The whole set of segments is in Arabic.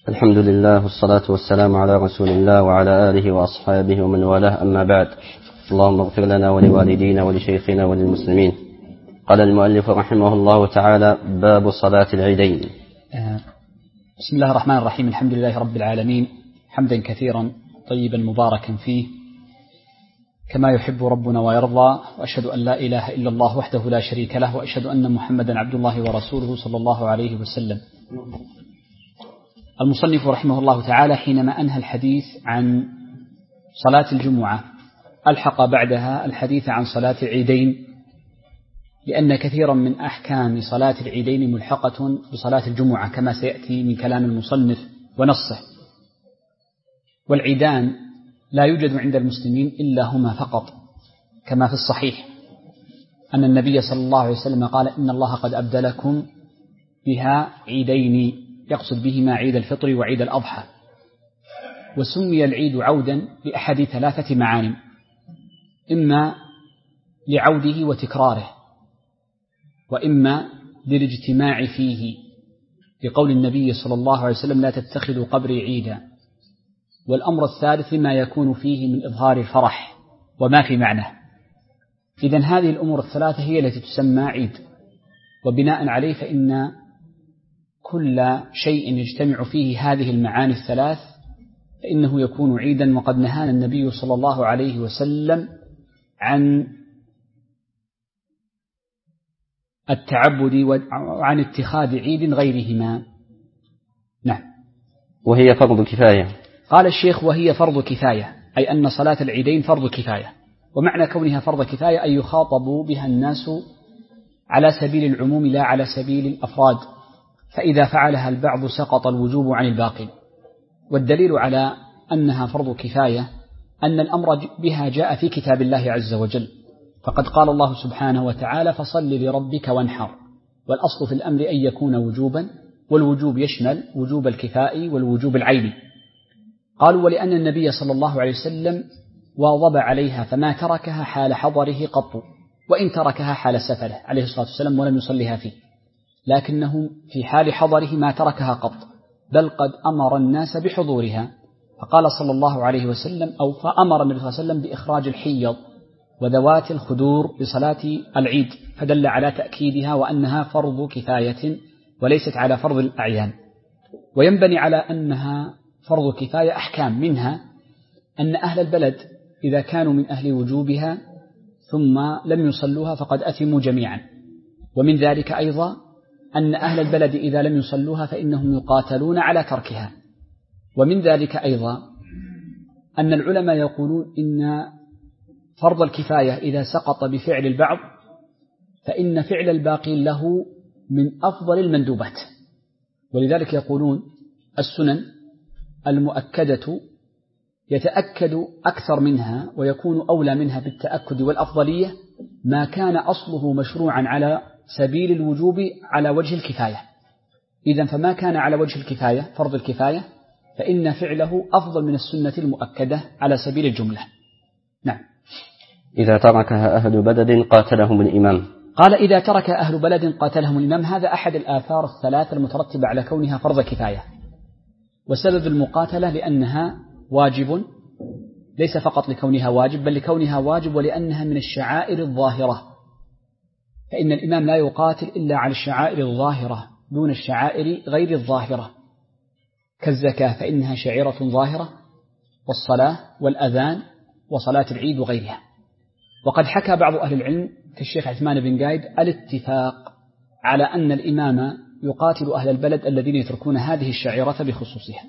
الحمد لله والصلاة والسلام على رسول الله وعلى آله وأصحابه ومن والاه، أما بعد. اللهم اغفر لنا ولوالدينا ولشيخنا وللمسلمين. قال المؤلف رحمه الله تعالى: باب صلاة العيدين. بسم الله الرحمن الرحيم. الحمد لله رب العالمين، حمدا كثيرا طيبا مباركا فيه كما يحب ربنا ويرضى، وأشهد أن لا إله إلا الله وحده لا شريك له، وأشهد أن محمدا عبد الله ورسوله صلى الله عليه وسلم. المصنف رحمه الله تعالى حينما أنهى الحديث عن صلاة الجمعة ألحق بعدها الحديث عن صلاة العيدين، لأن كثيرا من أحكام صلاة العيدين ملحقة بصلاة الجمعة كما سيأتي من كلام المصنف ونصه. والعيدان لا يوجد عند المسلمين إلا هما فقط، كما في الصحيح أن النبي صلى الله عليه وسلم قال: إن الله قد أبدلكم بها عيدين، يقصد بهما عيد الفطر وعيد الأضحى. وسمي العيد عودا لأحد ثلاثة معان: إما لعوده وتكراره، وإما للاجتماع فيه، لقول النبي صلى الله عليه وسلم: لا تتخذوا قبري عيدا. والأمر الثالث ما يكون فيه من إظهار الفرح وما في معناه. إذن هذه الأمور الثلاثة هي التي تسمى عيد، وبناء عليه فإن كل شيء يجتمع فيه هذه المعاني الثلاث فإنه يكون عيدا. وقد نهانا النبي صلى الله عليه وسلم عن التعبد وعن اتخاذ عيد غيرهما. نعم. وهي فرض كفاية. قال الشيخ: وهي فرض كفاية، أي أن صلاة العيدين فرض كفاية. ومعنى كونها فرض كفاية أن يخاطب بها الناس على سبيل العموم لا على سبيل الأفراد، فإذا فعلها البعض سقط الوجوب عن الباقي. والدليل على أنها فرض كفاية أن الأمر بها جاء في كتاب الله عز وجل، فقد قال الله سبحانه وتعالى: فصل لربك وانحر. والأصل في الأمر أن يكون وجوبا، والوجوب يشمل وجوب الكفاء والوجوب العيني. قالوا: ولأن النبي صلى الله عليه وسلم واظب عليها فما تركها حال حضره قط، وإن تركها حال سفره عليه الصلاة والسلام ولم يصلها فيه، لكنه في حال حضره ما تركها قط، بل قد أمر الناس بحضورها. فقال صلى الله عليه وسلم أو فأمر النبي صلى الله عليه وسلم بإخراج الحيض وذوات الخدور بصلاة العيد، فدل على تأكيدها وأنها فرض كفاية وليست على فرض الأعيان. وينبني على أنها فرض كفاية أحكام، منها أن أهل البلد إذا كانوا من أهل وجوبها ثم لم يصلوها فقد أثموا جميعا. ومن ذلك أيضا أن أهل البلد إذا لم يصلوها فإنهم يقاتلون على تركها. ومن ذلك أيضا أن العلماء يقولون إن فرض الكفاية إذا سقط بفعل البعض فإن فعل الباقي له من أفضل المندوبات. ولذلك يقولون: السنن المؤكدة يتأكد أكثر منها ويكون أولى منها بالتأكد والأفضلية ما كان أصله مشروعا على سبيل الوجوب على وجه الكفاية. إذن فما كان على وجه الكفاية فرض الكفاية فإن فعله أفضل من السنة المؤكدة على سبيل الجملة. نعم. إذا تركها أهل بلد قاتلهم الإمام. قال: إذا ترك أهل بلد قاتلهم الإمام. هذا أحد الآثار الثلاث المترتبة على كونها فرض كفاية. وسبب المقاتلة لأنها واجب، ليس فقط لكونها واجب بل لكونها واجب ولأنها من الشعائر الظاهرة، فإن الإمام لا يقاتل إلا على الشعائر الظاهرة دون الشعائر غير الظاهرة، كالزكاة فإنها شعيرة ظاهرة، والصلاة والأذان وصلاة العيد وغيرها. وقد حكى بعض أهل العلم كالشيخ عثمان بن قايد الاتفاق على أن الإمام يقاتل أهل البلد الذين يتركون هذه الشعيرة بخصوصها.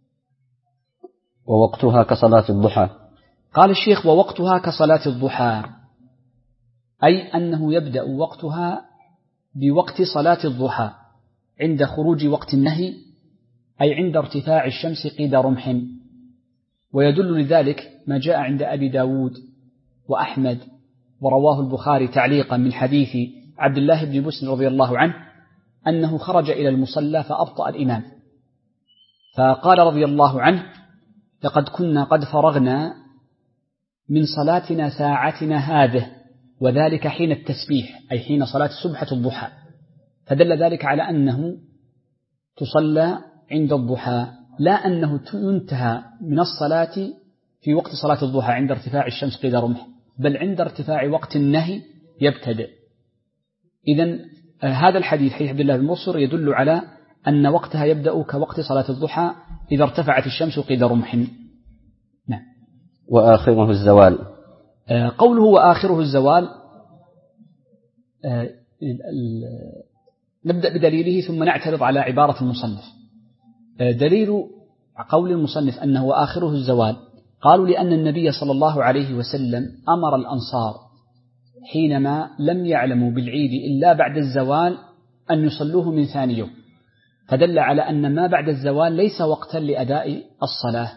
ووقتها كصلاة الضحى. قال الشيخ: ووقتها كصلاة الضحى، أي أنه يبدأ وقتها بوقت صلاة الضحى عند خروج وقت النهي، أي عند ارتفاع الشمس قيد رمح. ويدل لذلك ما جاء عند أبي داود وأحمد ورواه البخاري تعليقا من حديث عبد الله بن بسر رضي الله عنه أنه خرج إلى المصلى فأبطأ الإمام، فقال رضي الله عنه: لقد كنا قد فرغنا من صلاتنا ساعتنا هذه، وذلك حين التسبيح أي حين صلاة سبحة الضحى. فدل ذلك على أنه تصلى عند الضحى. لا أنه ينتهى من الصلاة في وقت صلاة الضحى عند ارتفاع الشمس قيد رمح، بل عند ارتفاع وقت النهي يبتدئ. إذن هذا الحديث حديث عبد الله بن مصر يدل على أن وقتها يبدأ كوقت صلاة الضحى إذا ارتفعت الشمس قيد رمح. نعم. وآخره الزوال. قوله وآخره الزوال نبدأ بدليله ثم نعترض على عبارة المصنف. دليل قول المصنف أنه وآخره الزوال، قالوا لأن النبي صلى الله عليه وسلم أمر الأنصار حينما لم يعلموا بالعيد إلا بعد الزوال أن يصلوه من ثاني يوم، فدل على أن ما بعد الزوال ليس وقتا لأداء الصلاة،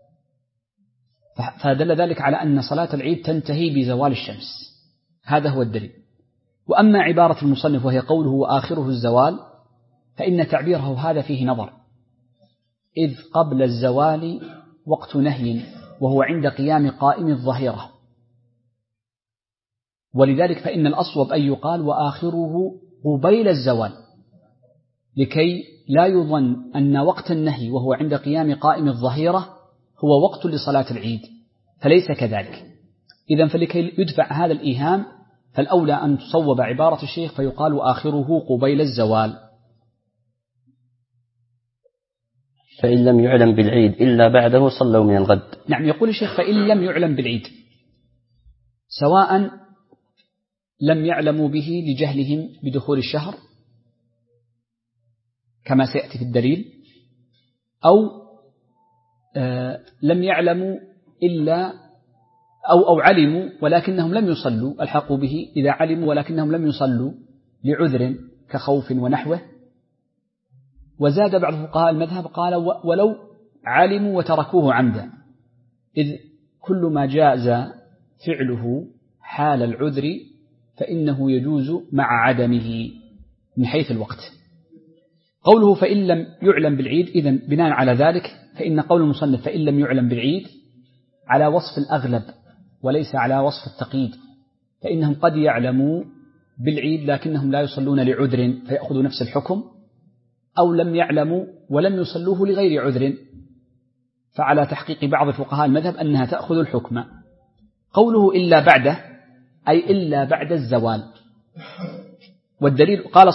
فدل ذلك على أن صلاة العيد تنتهي بزوال الشمس. هذا هو الدليل. وأما عبارة المصنف وهي قوله وآخره الزوال، فإن تعبيره هذا فيه نظر، إذ قبل الزوال وقت نهي وهو عند قيام قائم الظهيرة، ولذلك فإن الأصوب أن يقال وآخره قبيل الزوال، لكي لا يظن أن وقت النهي وهو عند قيام قائم الظهيرة هو وقت لصلاة العيد، فليس كذلك. إذن فلكي يدفع هذا الإيهام فالأولى أن تصوب عبارة الشيخ فيقال وآخره قبيل الزوال. فإن لم يعلم بالعيد إلا بعده صلوا من الغد. نعم، يقول الشيخ فإن لم يعلم بالعيد، سواء لم يعلموا به لجهلهم بدخول الشهر كما سيأتي في الدليل، أو لم يعلموا إلا أو علموا ولكنهم لم يصلوا، الحقوا به إذا علموا ولكنهم لم يصلوا لعذر كخوف ونحوه. وزاد بعض فقهاء المذهب قال ولو علموا وتركوه عمدا، إذ كل ما جاز فعله حال العذر فإنه يجوز مع عدمه من حيث الوقت. قوله فإن لم يعلم بالعيد، إذن بناء على ذلك فإن قول المصنف فإن لم يعلم بالعيد على وصف الأغلب وليس على وصف التقييد، فإنهم قد يعلموا بالعيد لكنهم لا يصلون لعذر فيأخذوا نفس الحكم، أو لم يعلموا ولم يصلوه لغير عذر، فعلى تحقيق بعض فقهاء المذهب أنها تأخذ الحكم. قوله إلا بعده أي إلا بعد الزوال، والدليل قال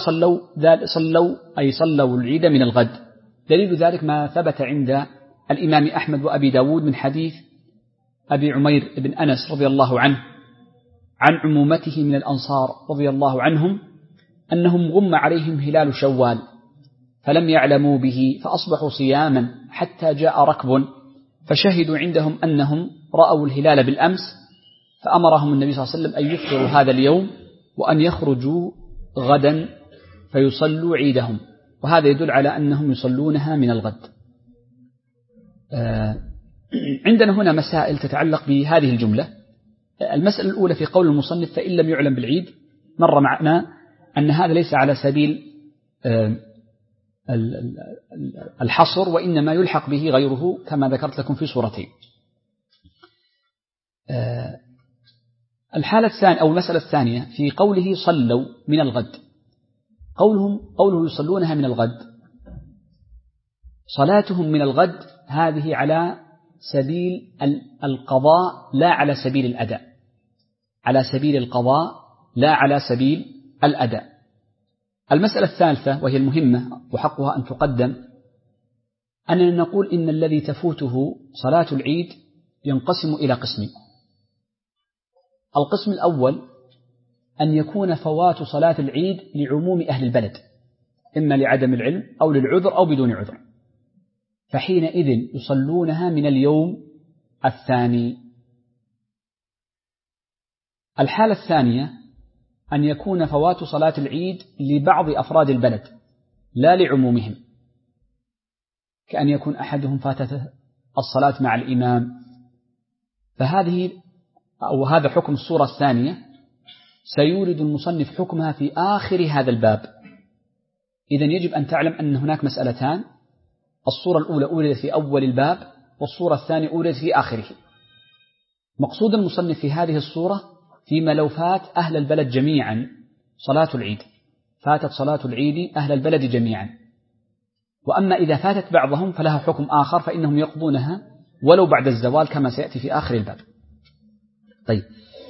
صلوا العيد من الغد. دليل ذلك ما ثبت عند الإمام أحمد وأبي داود من حديث أبي عمير بن أنس رضي الله عنه عن عمومته من الأنصار رضي الله عنهم أنهم غم عليهم هلال شوال فلم يعلموا به فأصبحوا صياما حتى جاء ركب فشهدوا عندهم أنهم رأوا الهلال بالأمس، فأمرهم النبي صلى الله عليه وسلم أن يفطروا هذا اليوم وأن يخرجوا غدا فيصلوا عيدهم، وهذا يدل على أنهم يصلونها من الغد. عندنا هنا مسائل تتعلق بهذه الجملة. المسألة الأولى في قول المصنف فإن لم يعلم بالعيد، مر معنا أن هذا ليس على سبيل الحصر، وإنما يلحق به غيره كما ذكرت لكم في صورتين. الحالة الثانية أو المسألة الثانية في قوله صلوا من الغد، قوله يصلونها من الغد، صلاتهم من الغد هذه على سبيل القضاء لا على سبيل الأداء، على سبيل القضاء لا على سبيل الأداء. المسألة الثالثة وهي المهمة وحقها أن تقدم، أننا نقول إن الذي تفوته صلاة العيد ينقسم إلى قسمين. القسم الأول أن يكون فوات صلاة العيد لعموم أهل البلد، إما لعدم العلم أو للعذر أو بدون عذر، فحينئذ يصلونها من اليوم الثاني. الحالة الثانية أن يكون فوات صلاة العيد لبعض أفراد البلد لا لعمومهم، كأن يكون أحدهم فاتته الصلاة مع الإمام، هذا حكم الصورة الثانية سيورد المصنف حكمها في آخر هذا الباب. إذن يجب أن تعلم أن هناك مسألتان، الصورة الأولى أوردت في أول الباب والصورة الثانية أوردت في آخره. مقصود المصنف في هذه الصورة فيما لو فات أهل البلد جميعا صلاة العيد، فاتت صلاة العيد أهل البلد جميعا، وأما إذا فاتت بعضهم فلها حكم آخر، فإنهم يقضونها ولو بعد الزوال كما سيأتي في آخر الباب. طيب،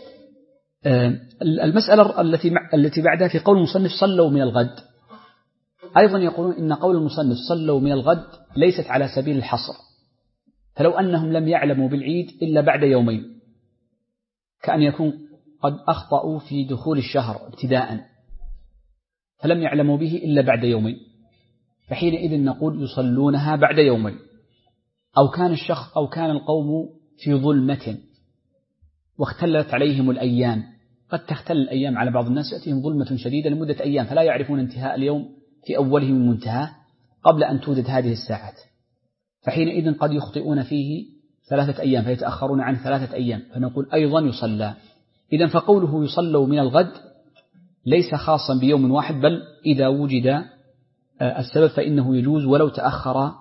المسألة التي بعدها في قول المصنف صلوا من الغد، أيضا يقولون إن قول المصنف صلوا من الغد ليست على سبيل الحصر، فلو أنهم لم يعلموا بالعيد إلا بعد يومين، كأن يكون قد أخطأوا في دخول الشهر ابتداء فلم يعلموا به إلا بعد يومين، فحينئذ نقول يصلونها بعد يومين. أو كان القوم في ظلمة واختلت عليهم الأيام، قد تختل الأيام على بعض الناس، يأتيهم ظلمة شديدة لمدة أيام فلا يعرفون انتهاء اليوم في أوله من منتهاه قبل أن توجد هذه الساعات، فحينئذ قد يخطئون فيه 3 أيام فيتأخرون عن 3 أيام، فنقول أيضا يصلى. إذن فقوله يصلوا من الغد ليس خاصا بيوم واحد، بل إذا وجد السبب فإنه يجوز ولو تأخر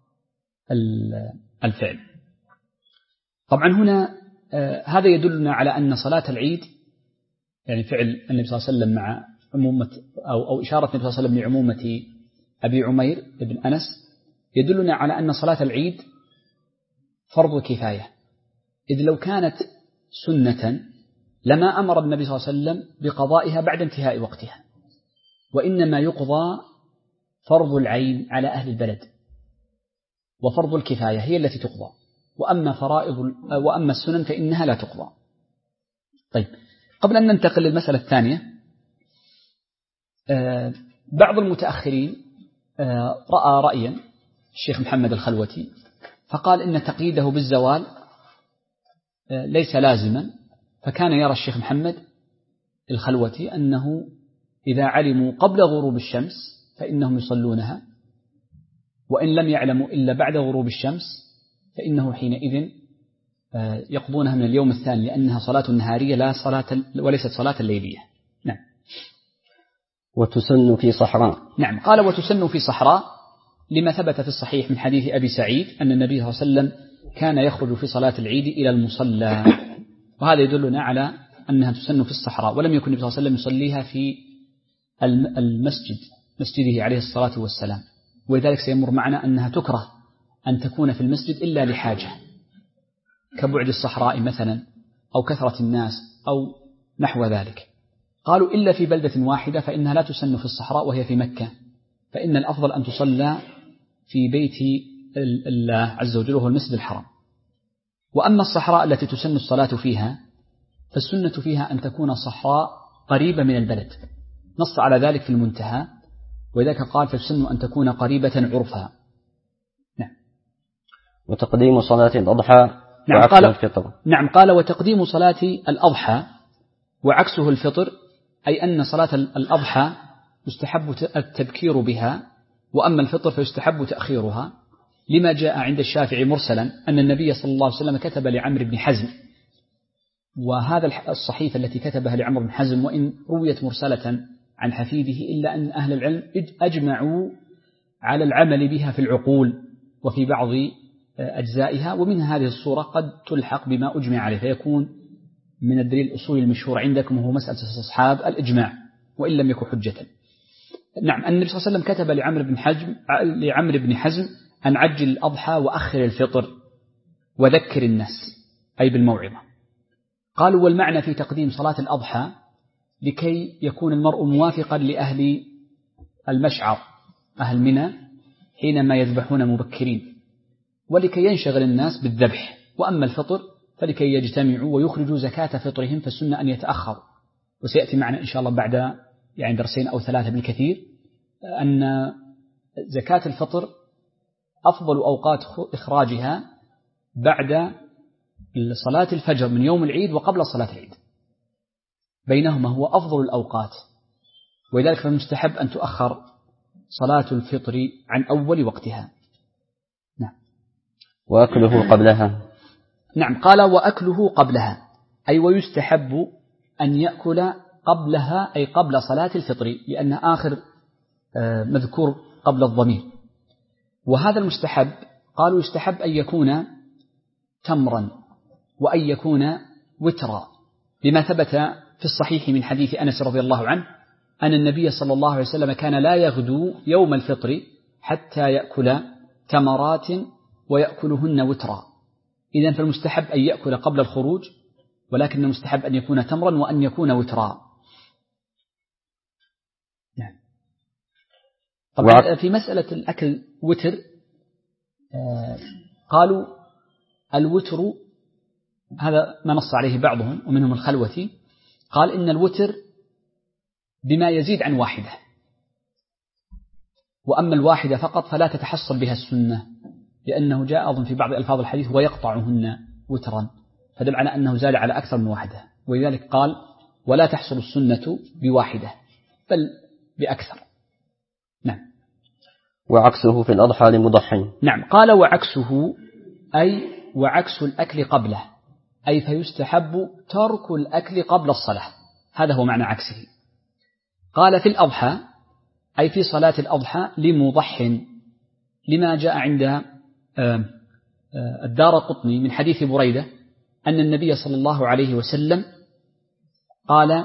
الفعل. طبعا هنا هذا يدلنا على أن صلاة العيد، يعني فعل النبي صلى الله عليه وسلم مع عمومة أو إشارة النبي صلى الله عليه وسلم لعمومة أبي عمير بن أنس، يدلنا على أن صلاة العيد فرض كفاية، إذ لو كانت سنة لما أمر النبي صلى الله عليه وسلم بقضائها بعد انتهاء وقتها، وإنما يقضى فرض العين على أهل البلد، وفرض الكفاية هي التي تقضى، وأما السنن فإنها لا تقضى. طيب، قبل أن ننتقل للمسألة الثانية، بعض المتأخرين رأى رأيا الشيخ محمد الخلوتي فقال إن تقييده بالزوال ليس لازما، فكان يرى الشيخ محمد الخلوتي أنه إذا علموا قبل غروب الشمس فإنهم يصلونها، وإن لم يعلموا إلا بعد غروب الشمس فإنه حينئذ يقضونها من اليوم الثاني، لأنها صلاة نهارية وليست صلاة الليلية. نعم. وتسن في صحراء. نعم، قال وتسن في صحراء لما ثبت في الصحيح من حديث أبي سعيد أن النبي صلى الله عليه وسلم كان يخرج في صلاة العيد إلى المصلى، وهذا يدلنا على أنها تسن في الصحراء، ولم يكن النبي صلى الله عليه وسلم يصليها في مسجده عليه الصلاة والسلام، ولذلك سيمر معنا أنها تكره أن تكون في المسجد إلا لحاجة كبعد الصحراء مثلا أو كثرة الناس أو نحو ذلك. قالوا إلا في بلدة واحدة فإنها لا تسن في الصحراء وهي في مكة، فإن الأفضل أن تصلى في بيت الله عز وجل وهو المسجد الحرام. وأما الصحراء التي تسن الصلاة فيها فالسنة فيها أن تكون صحراء قريبة من البلد، نص على ذلك في المنتهى، وذلك قال فالسنة أن تكون قريبة عرفها. نعم. وتقديم صلاة الأضحى وعكسه الفطر. نعم، قال وتقديم صلاة الأضحى وعكسه الفطر، أي أن صلاة الأضحى يستحب التبكير بها، وأما الفطر فيستحب تأخيرها، لما جاء عند الشافعي مرسلا أن النبي صلى الله عليه وسلم كتب لعمرو بن حزم، وهذا الصحيفة التي كتبها لعمرو بن حزم وإن رويت مرسلة عن حفيده إلا أن أهل العلم أجمعوا على العمل بها في العقول وفي بعض أجزائها، ومنها هذه الصورة قد تلحق بما أجمع عليه، فيكون من الدليل الأصولي المشهور عندكم وهو مسألة استصحاب الإجماع وإن لم يكن حجة. نعم، النبي صلى الله عليه وسلم كتب لعمرو بن حزم أن عجل الأضحى وأخر الفطر وذكر الناس، أي بالموعظة. قالوا والمعنى في تقديم صلاة الأضحى لكي يكون المرء موافقا لأهل المشعر أهل منى حينما يذبحون مبكرين، ولكي ينشغل الناس بالذبح. وأما الفطر فلكي يجتمعوا ويخرجوا زكاة فطرهم، فالسنة أن يتأخروا. وسيأتي معنا إن شاء الله بعد يعني 2 أو 3 بالكثير أن زكاة الفطر أفضل أوقات إخراجها بعد صلاة الفجر من يوم العيد وقبل صلاة العيد، بينهما هو أفضل الأوقات، ولذلك فالمستحب أن تؤخر صلاة الفطر عن أول وقتها. نعم. وأكله قبلها. نعم، قال وأكله قبلها، أي ويستحب أن يأكل قبلها، أي قبل صلاة الفطر، لأن آخر مذكور قبل الضمير. وهذا المستحب قالوا يستحب أن يكون تمرا وأن يكون وترا، لما ثبت في الصحيح من حديث أنس رضي الله عنه أن النبي صلى الله عليه وسلم كان لا يغدو يوم الفطر حتى يأكل تمرات ويأكلهن وترا. إذن فالمستحب أن يأكل قبل الخروج، ولكن المستحب أن يكون تمرا وأن يكون وترا. نعم. طبعا في مسألة الأكل وتر قالوا الوتر، هذا ما نص عليه بعضهم ومنهم الخلوتي، قال إن الوتر بما يزيد عن واحدة، وأما الواحدة فقط فلا تتحصل بها السنة، لأنه جاء أظن في بعض ألفاظ الحديث ويقطعهن وترا، فدل على أنه زاد على أكثر من واحدة، ولذلك قال ولا تحصل السنة بواحدة بل بأكثر. نعم. وعكسه في الأضحى لمضحٍ. نعم. قال وعكسه أي وعكس الأكل قبله، أي فيستحب ترك الأكل قبل الصلاة، هذا هو معنى عكسه. قال في الأضحى أي في صلاة الأضحى لمضح، لما جاء عند الدارقطني من حديث بريدة أن النبي صلى الله عليه وسلم قال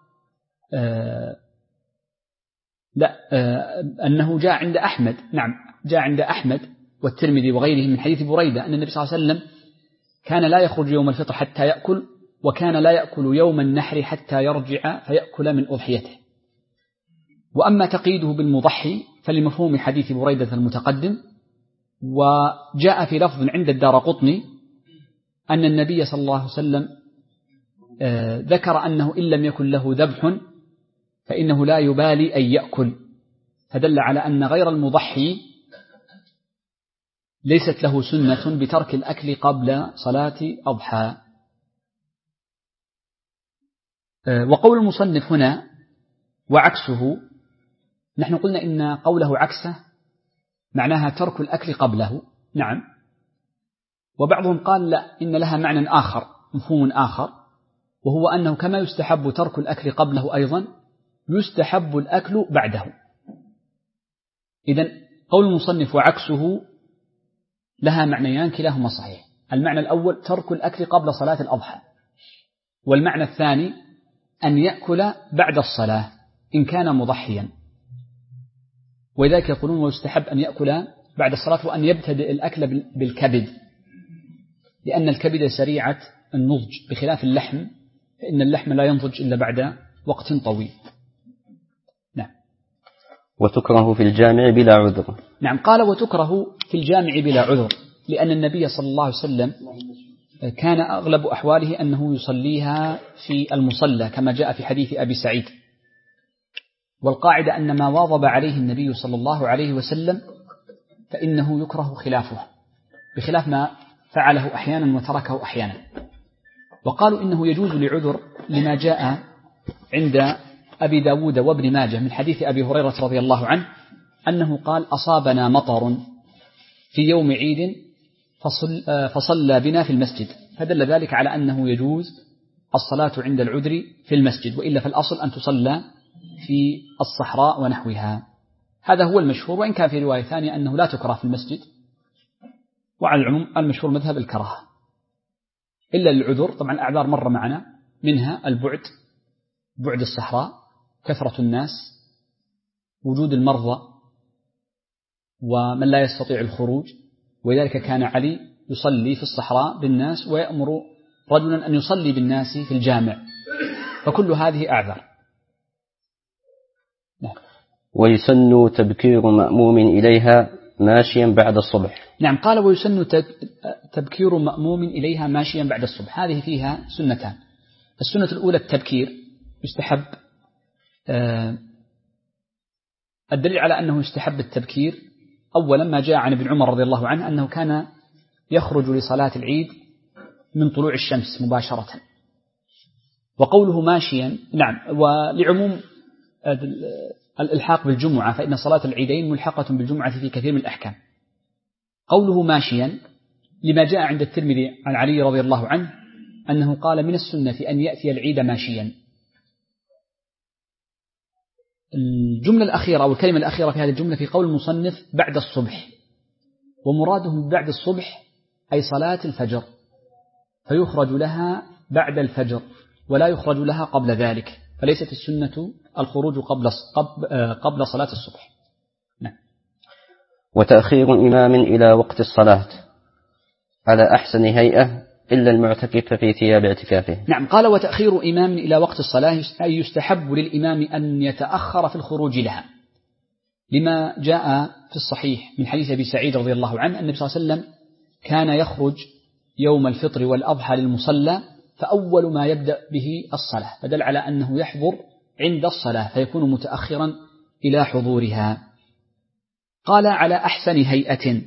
أنه جاء عند أحمد، نعم جاء عند أحمد والترمذي وغيرهم من حديث بريدة أن النبي صلى الله عليه وسلم كان لا يخرج يوم الفطر حتى يأكل، وكان لا يأكل يوم النحر حتى يرجع فيأكل من أضحيته. وأما تقييده بالمضحي فلمفهوم حديث بريدة المتقدم. وجاء في لفظ عند الدارقطني أن النبي صلى الله عليه وسلم ذكر أنه إن لم يكن له ذبح فإنه لا يبالي أن يأكل، فدل على أن غير المضحي ليست له سنة بترك الأكل قبل صلاة أضحى. وقول المصنف هنا وعكسه، نحن قلنا إن قوله عكسه معناها ترك الأكل قبله، نعم. وبعضهم قال لا، إن لها معنى آخر، مفهوم آخر، وهو أنه كما يستحب ترك الأكل قبله أيضا يستحب الأكل بعده. إذن قول المصنف وعكسه لها معنيان كلاهما صحيح. المعنى الأول ترك الأكل قبل صلاة الأضحى، والمعنى الثاني أن يأكل بعد الصلاة إن كان مضحيا، ولذلك يقولون ويستحب أن يأكل بعد الصلاة وأن يبتدئ الأكل بالكبد، لأن الكبد سريعة النضج بخلاف اللحم، فإن اللحم لا ينضج إلا بعد وقت طويل. نعم. وتكره في الجامع بلا عذر. نعم. قال وتكره في الجامع بلا عذر، لأن النبي صلى الله عليه وسلم كان أغلب أحواله أنه يصليها في المصلى كما جاء في حديث أبي سعيد. والقاعدة أن ما واظب عليه النبي صلى الله عليه وسلم فإنه يكره خلافه، بخلاف ما فعله أحيانا وتركه أحيانا. وقالوا إنه يجوز لعذر لما جاء عند أبي داود وابن ماجه من حديث أبي هريرة رضي الله عنه أنه قال أصابنا مطر في يوم عيد فصلى بنا في المسجد، فدل ذلك على أنه يجوز الصلاة عند العذر في المسجد، وإلا فالأصل أن تصلى في الصحراء ونحوها. هذا هو المشهور، وإن كان في رواية ثانية أنه لا تكره في المسجد، وعلى العموم المشهور مذهب الكراهة إلا للعذر. طبعا الأعذار مر معنا، منها البعد، بعد الصحراء، كثرة الناس، وجود المرضى ومن لا يستطيع الخروج، ولذلك كان علي يصلي في الصحراء بالناس ويأمر رجلا أن يصلي بالناس في الجامع، فكل هذه أعذار. نعم. ويسن تبكير مأموم إليها ماشيا بعد الصبح. نعم. قال ويسن تبكير مأموم إليها ماشيا بعد الصبح، هذه فيها سنتان. السنة الأولى التبكير، يستحب. الدليل على أنه يستحب التبكير أولا ما جاء عن ابن عمر رضي الله عنه أنه كان يخرج لصلاة العيد من طلوع الشمس مباشرة. وقوله ماشيا، نعم، ولعموم الإلحاق بالجمعة، فإن صلاة العيدين ملحقة بالجمعة في كثير من الأحكام. قوله ماشيا لما جاء عند الترمذي عن علي رضي الله عنه أنه قال من السنة أن يأتي العيد ماشيا. الجملة الأخيرة أو الكلمة الأخيرة في هذه الجملة في قول المصنف بعد الصبح، ومرادهم بعد الصبح أي صلاة الفجر، فيخرج لها بعد الفجر ولا يخرج لها قبل ذلك، فليست السنة الخروج قبل صلاة الصبح. نعم. وتأخير إمام إلى وقت الصلاة على أحسن هيئة إلا المعتكف في ثياب اعتكافه. نعم، قال وتأخير إمام إلى وقت الصلاة أي يستحب للإمام أن يتأخر في الخروج لها، لما جاء في الصحيح من حديث أبي سعيد رضي الله عنه أن النبي صلى الله عليه وسلم كان يخرج يوم الفطر والأضحى للمصلى فأول ما يبدأ به الصلاة، فدل على أنه يحضر عند الصلاة فيكون متأخرا إلى حضورها. قال على أحسن هيئة،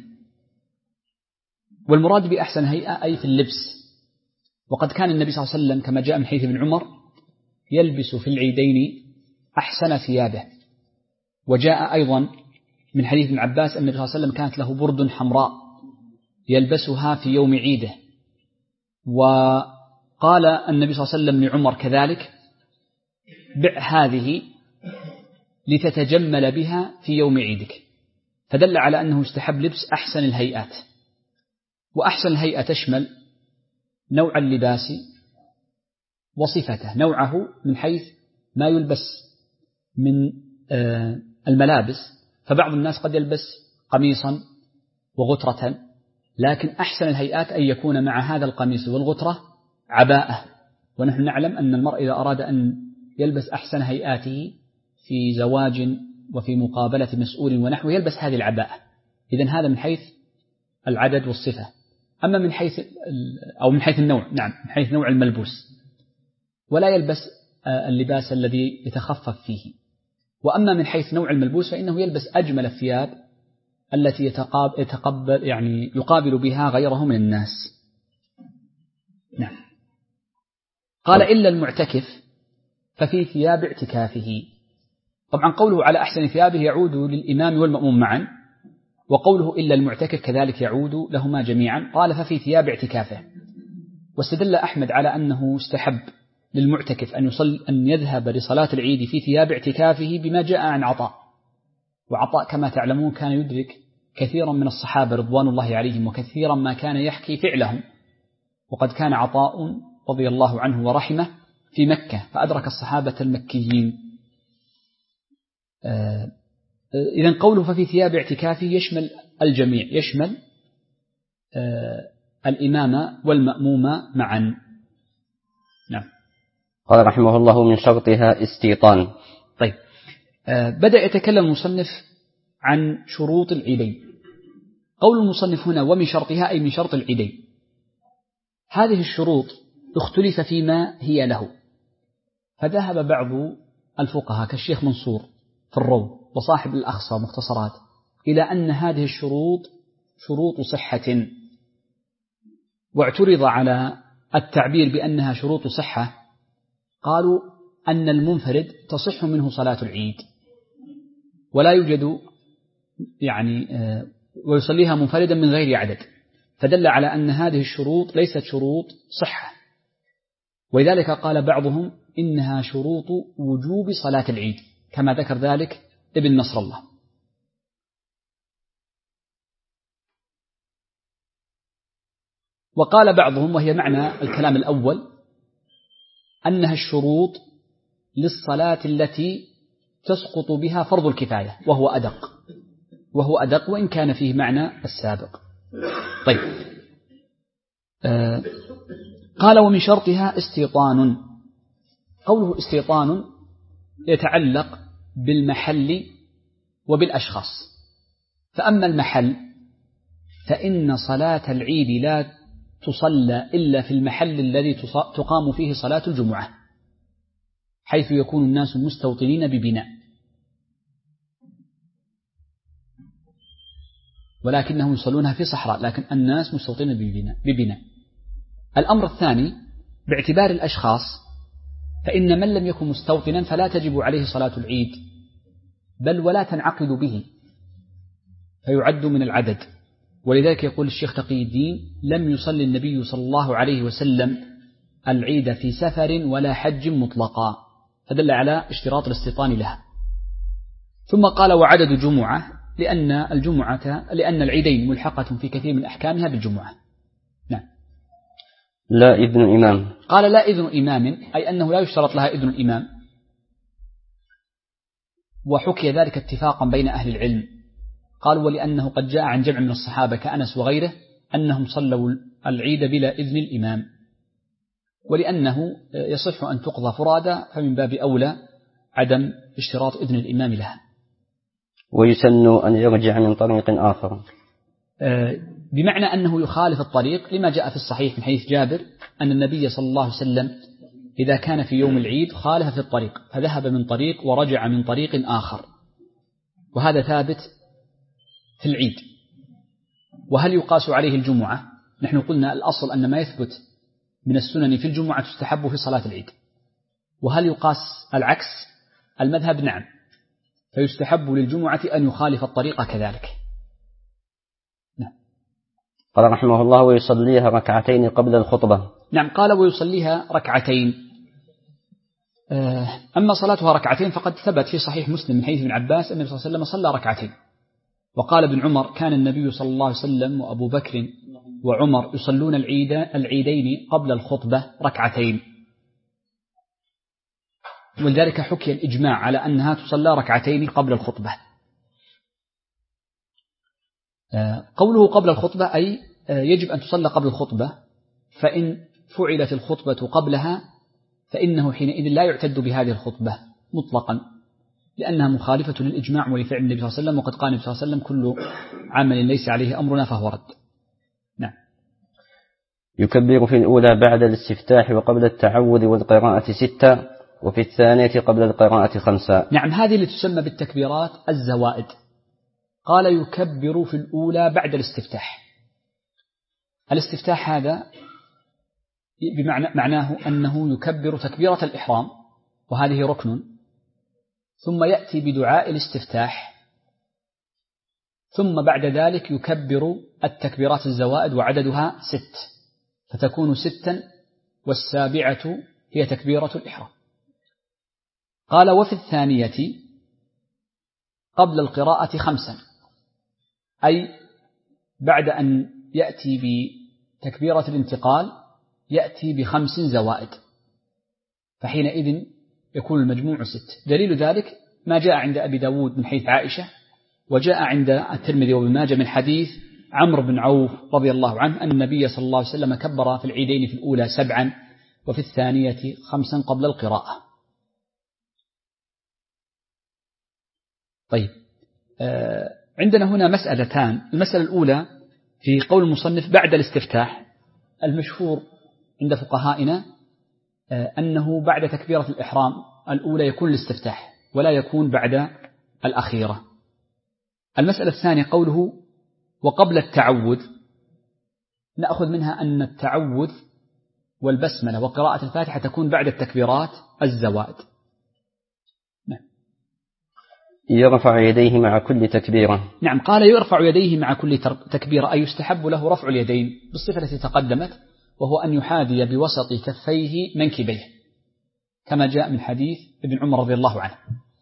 والمراد بأحسن هيئة أي في اللبس، وقد كان النبي صلى الله عليه وسلم كما جاء من حديث ابن عمر يلبس في العيدين أحسن ثيابه، وجاء أيضا من حديث ابن عباس أن النبي صلى الله عليه وسلم كانت له برد حمراء يلبسها في يوم عيده، وقال النبي صلى الله عليه وسلم لعمر كذلك بع هذه لتتجمل بها في يوم عيدك، فدل على أنه استحب لبس أحسن الهيئات. وأحسن الهيئة تشمل نوع اللباس وصفته، نوعه من حيث ما يلبس من الملابس، فبعض الناس قد يلبس قميصا وغترة، لكن أحسن الهيئات أن يكون مع هذا القميص والغترة عباءة، ونحن نعلم أن المرء إذا أراد أن يلبس أحسن هيئاته في زواج وفي مقابلة مسؤول ونحوه يلبس هذه العباءة. إذن هذا من حيث العدد والصفة. أما من حيث من حيث النوع، نعم من حيث نوع الملبوس، ولا يلبس اللباس الذي يتخفف فيه. وأما من حيث نوع الملبوس فإنه يلبس أجمل الثياب التي يقابل بها غيره من الناس. نعم. قال إلا المعتكف ففي ثياب اعتكافه. طبعا قوله على أحسن ثيابه يعود للإمام والمأموم معا، وقوله إلا المعتكف كذلك يعود لهما جميعا. قال ففي ثياب اعتكافه، واستدل أحمد على أنه استحب للمعتكف أن يذهب لصلاة العيد في ثياب اعتكافه بما جاء عن عطاء، وعطاء كما تعلمون كان يدرك كثيرا من الصحابة رضوان الله عليهم، وكثيرا ما كان يحكي فعلهم، وقد كان عطاء رضي الله عنه ورحمه في مكة فأدرك الصحابة المكيين. إذن قوله ففي ثياب اعتكافه يشمل الجميع، يشمل الإمام والمأموم معا. نعم. قال رحمه الله من شرطها استيطان. طيب، بدأ يتكلم المصنف عن شروط العيدين. قول المصنف هنا ومن شرطها أي من شرط العيدين. هذه الشروط اختلف فيما هي له، فذهب بعض الفقهاء كالشيخ منصور في الروض وصاحب الأخصى مختصرات إلى أن هذه الشروط شروط صحة، واعترض على التعبير بأنها شروط صحة. قالوا أن المنفرد تصح منه صلاة العيد ولا يوجد ويصليها منفردا من غير عدد، فدل على أن هذه الشروط ليست شروط صحة، ولذلك قال بعضهم إنها شروط وجوب صلاة العيد كما ذكر ذلك ابن نصر الله. وقال بعضهم وهي معنى الكلام الأول أنها الشروط للصلاة التي تسقط بها فرض الكفاية، وهو أدق وإن كان فيه معنى السابق. طيب، قال ومن شرطها استيطان. قوله استيطان يتعلق بالمحل وبالأشخاص. فأما المحل فإن صلاة العيد لا تصلى إلا في المحل الذي تقام فيه صلاة الجمعة، حيث يكون الناس مستوطنين ببناء، ولكنهم يصلونها في صحراء، لكن الناس مستوطنين ببناء. الأمر الثاني باعتبار الأشخاص، فإن من لم يكن مستوطنا فلا تجب عليه صلاة العيد، بل ولا تنعقد به، فيعد من العدد. ولذلك يقول الشيخ تقي الدين لم يصلي النبي صلى الله عليه وسلم العيد في سفر ولا حج مطلقا، فدل على اشتراط الاستيطان لها. ثم قال وعدد جمعة، لأن العيدين ملحقة في كثير من أحكامها بالجمعة. نعم. لا إذن إمام. قال لا إذن إمام أي أنه لا يشترط لها إذن الإمام، وحكي ذلك اتفاقا بين أهل العلم، قالوا ولأنه قد جاء عن جمع من الصحابة كأنس وغيره أنهم صلوا العيد بلا إذن الإمام، ولأنه يصح أن تقضى فرادى فمن باب أولى عدم اشتراط إذن الإمام لها. ويسن أن يرجع من طريق آخر، بمعنى أنه يخالف الطريق لما جاء في الصحيح من حديث جابر أن النبي صلى الله عليه وسلم إذا كان في يوم العيد خالف في الطريق فذهب من طريق ورجع من طريق آخر، وهذا ثابت في العيد. وهل يقاس عليه الجمعة؟ نحن قلنا الأصل أن ما يثبت من السنن في الجمعة تستحب في صلاة العيد. وهل يقاس العكس؟ المذهب نعم، فيستحب للجمعة أن يخالف الطريق كذلك. نعم. قال رحمه الله ويصليها ركعتين قبل الخطبة. نعم، قال ويصليها ركعتين. أما صلاتها ركعتين فقد ثبت في صحيح مسلم من حديث ابن عباس أن النبي صلى الله عليه وسلم صلى ركعتين. وقال ابن عمر كان النبي صلى الله عليه وسلم وأبو بكر وعمر يصلون العيدين قبل الخطبة ركعتين، ولذلك حكي الإجماع على أنها تصلى ركعتين قبل الخطبة. قوله قبل الخطبة أي يجب أن تصلى قبل الخطبة، فإن فعلت الخطبة قبلها فإنه حينئذ لا يعتد بهذه الخطبة مطلقا، لأنها مخالفة للإجماع ولفعل النبي صلى الله عليه وسلم، وقد قال النبي صلى الله عليه وسلم كل عمل ليس عليه أمرنا فهو رد. نعم. يكبر في الأولى بعد الاستفتاح وقبل التعوذ والقراءة 6، وفي الثانية قبل القراءة 5. نعم، هذه اللي تسمى بالتكبيرات الزوائد. قال يكبر في الأولى بعد الاستفتاح. الاستفتاح هذا معناه أنه يكبر تكبيرة الإحرام، وهذه ركن، ثم يأتي بدعاء الاستفتاح، ثم بعد ذلك يكبر التكبيرات الزوائد وعددها 6، فتكون 6 والسابعة هي تكبيرة الإحرام. قال وفي الثانية قبل القراءة 5، أي بعد أن يأتي بتكبيرة الانتقال يأتي ب5 زوائد، فحينئذ يكون المجموع 6. دليل ذلك ما جاء عند أبي داود من حديث عائشة، وجاء عند الترمذي وابن ماجه من حديث عمرو بن عوف رضي الله عنه أن النبي صلى الله عليه وسلم كبر في العيدين في الأولى 7 وفي الثانية 5 قبل القراءة. طيب، عندنا هنا مسألتان. المسألة الأولى في قول المصنف بعد الاستفتاح. المشهور عند فقهائنا أنه بعد تكبيرة الإحرام الأولى يكون الاستفتاح ولا يكون بعد الأخيرة. المسألة الثانية قوله وقبل التعوذ، نأخذ منها أن التعوذ والبسملة وقراءة الفاتحة تكون بعد التكبيرات الزوائد. نعم. يرفع يديه مع كل تكبيرة. نعم، قال يرفع يديه مع كل تكبيرة، أي يستحب له رفع اليدين بالصفة التي تقدمت، وهو أن يحاذي بوسط كفيه منكبيه كما جاء من حديث ابن عمر رضي الله عنه.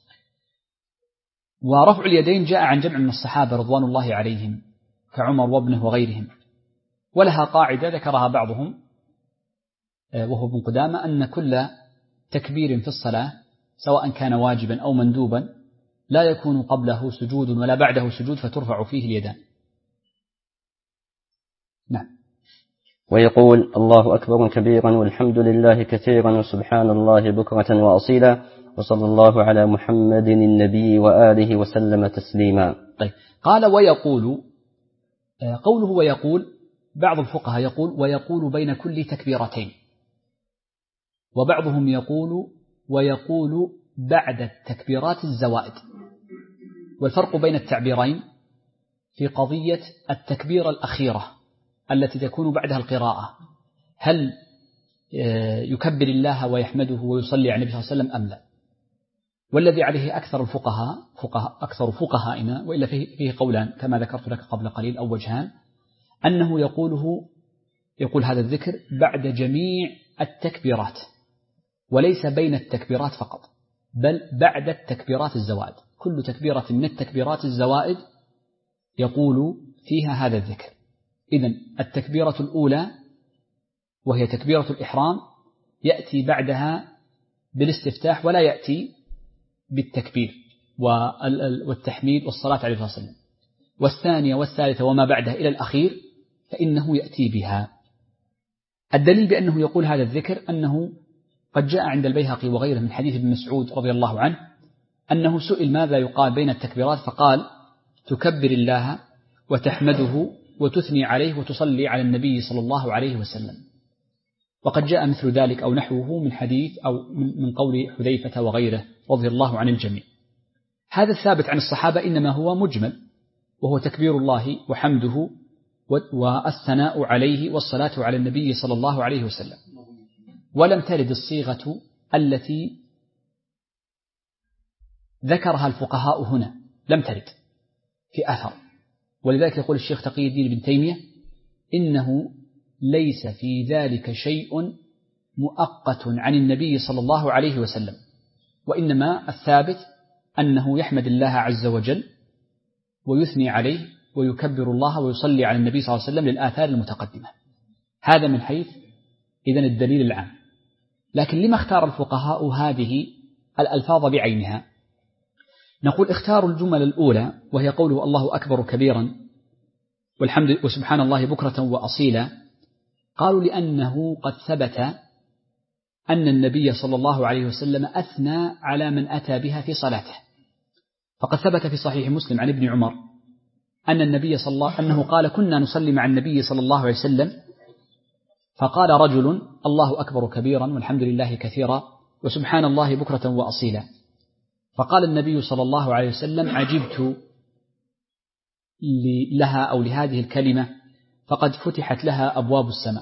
ورفع اليدين جاء عن جمع من الصحابة رضوان الله عليهم كعمر وابنه وغيرهم، ولها قاعدة ذكرها بعضهم وهو ابن قدامة أن كل تكبير في الصلاة سواء كان واجبا أو مندوبا لا يكون قبله سجود ولا بعده سجود فترفع فيه اليدان. نعم. ويقول الله أكبر كبيرا والحمد لله كثيرا وسبحان الله بكرة وأصيلا وصلى الله على محمد النبي وآله وسلم تسليما. طيب، قال ويقول، قوله ويقول بعض الفقهاء يقول ويقول بين كل تكبيرتين، وبعضهم يقول ويقول بعد التكبيرات الزوائد. والفرق بين التعبيرين في قضية التكبيرة الأخيرة التي تكون بعدها القراءة، هل يكبر الله ويحمده ويصلي على النبي صلى الله عليه وسلم أم لا؟ والذي عليه أكثر فقهائنا، وإلا فيه قولان كما ذكرت لك قبل قليل أو وجهان، أنه يقول هذا الذكر بعد جميع التكبيرات وليس بين التكبيرات فقط، بل بعد التكبيرات الزوائد. كل تكبيرة من التكبيرات الزوائد يقول فيها هذا الذكر. إذن التكبيرة الأولى وهي تكبيرة الإحرام يأتي بعدها بالاستفتاح ولا يأتي بالتكبير والتحميد والصلاة عليه وسلم. والثانية والثالثة وما بعدها إلى الأخير فإنه يأتي بها. الدليل بأنه يقول هذا الذكر أنه قد جاء عند البيهقي وغيره من حديث ابن مسعود رضي الله عنه أنه سئل ماذا يقال بين التكبيرات فقال تكبر الله وتحمده وتثني عليه وتصلي على النبي صلى الله عليه وسلم. وقد جاء مثل ذلك أو نحوه من حديث أو من قول حذيفة وغيره رضي الله عن الجميع. هذا الثابت عن الصحابة إنما هو مجمل، وهو تكبير الله وحمده والثناء عليه والصلاة على النبي صلى الله عليه وسلم. ولم ترد الصيغة التي ذكرها الفقهاء هنا، لم ترد في أثر. ولذلك يقول الشيخ تقي الدين بن تيمية إنه ليس في ذلك شيء مؤقت عن النبي صلى الله عليه وسلم، وإنما الثابت أنه يحمد الله عز وجل ويثني عليه ويكبر الله ويصلي على النبي صلى الله عليه وسلم للآثار المتقدمة. هذا من حيث إذن الدليل العام. لكن لما اختار الفقهاء هذه الألفاظ بعينها؟ نقول اختاروا الجمل الأولى وهي قوله الله أكبر كبيرا والحمد وسبحان الله بكرة وأصيلا، قالوا لأنه قد ثبت أن النبي صلى الله عليه وسلم أثنى على من أتى بها في صلاته. فقد ثبت في صحيح مسلم عن ابن عمر أن النبي صلى الله أنه قال كنا نصلي مع النبي صلى الله عليه وسلم فقال رجل الله أكبر كبيرا والحمد لله كثيرا وسبحان الله بكرة وأصيلا، فقال النبي صلى الله عليه وسلم عجبت لها أو لهذه الكلمة فقد فتحت لها أبواب السماء.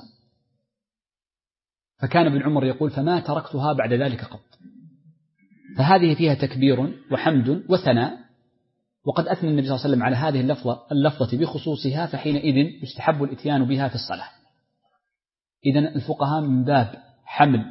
فكان ابن عمر يقول فما تركتها بعد ذلك قط. فهذه فيها تكبير وحمد وثناء، وقد أثنى النبي صلى الله عليه وسلم على هذه اللفظة بخصوصها، فحينئذ يستحب الإتيان بها في الصلاة. إذن الفقهاء من باب حمل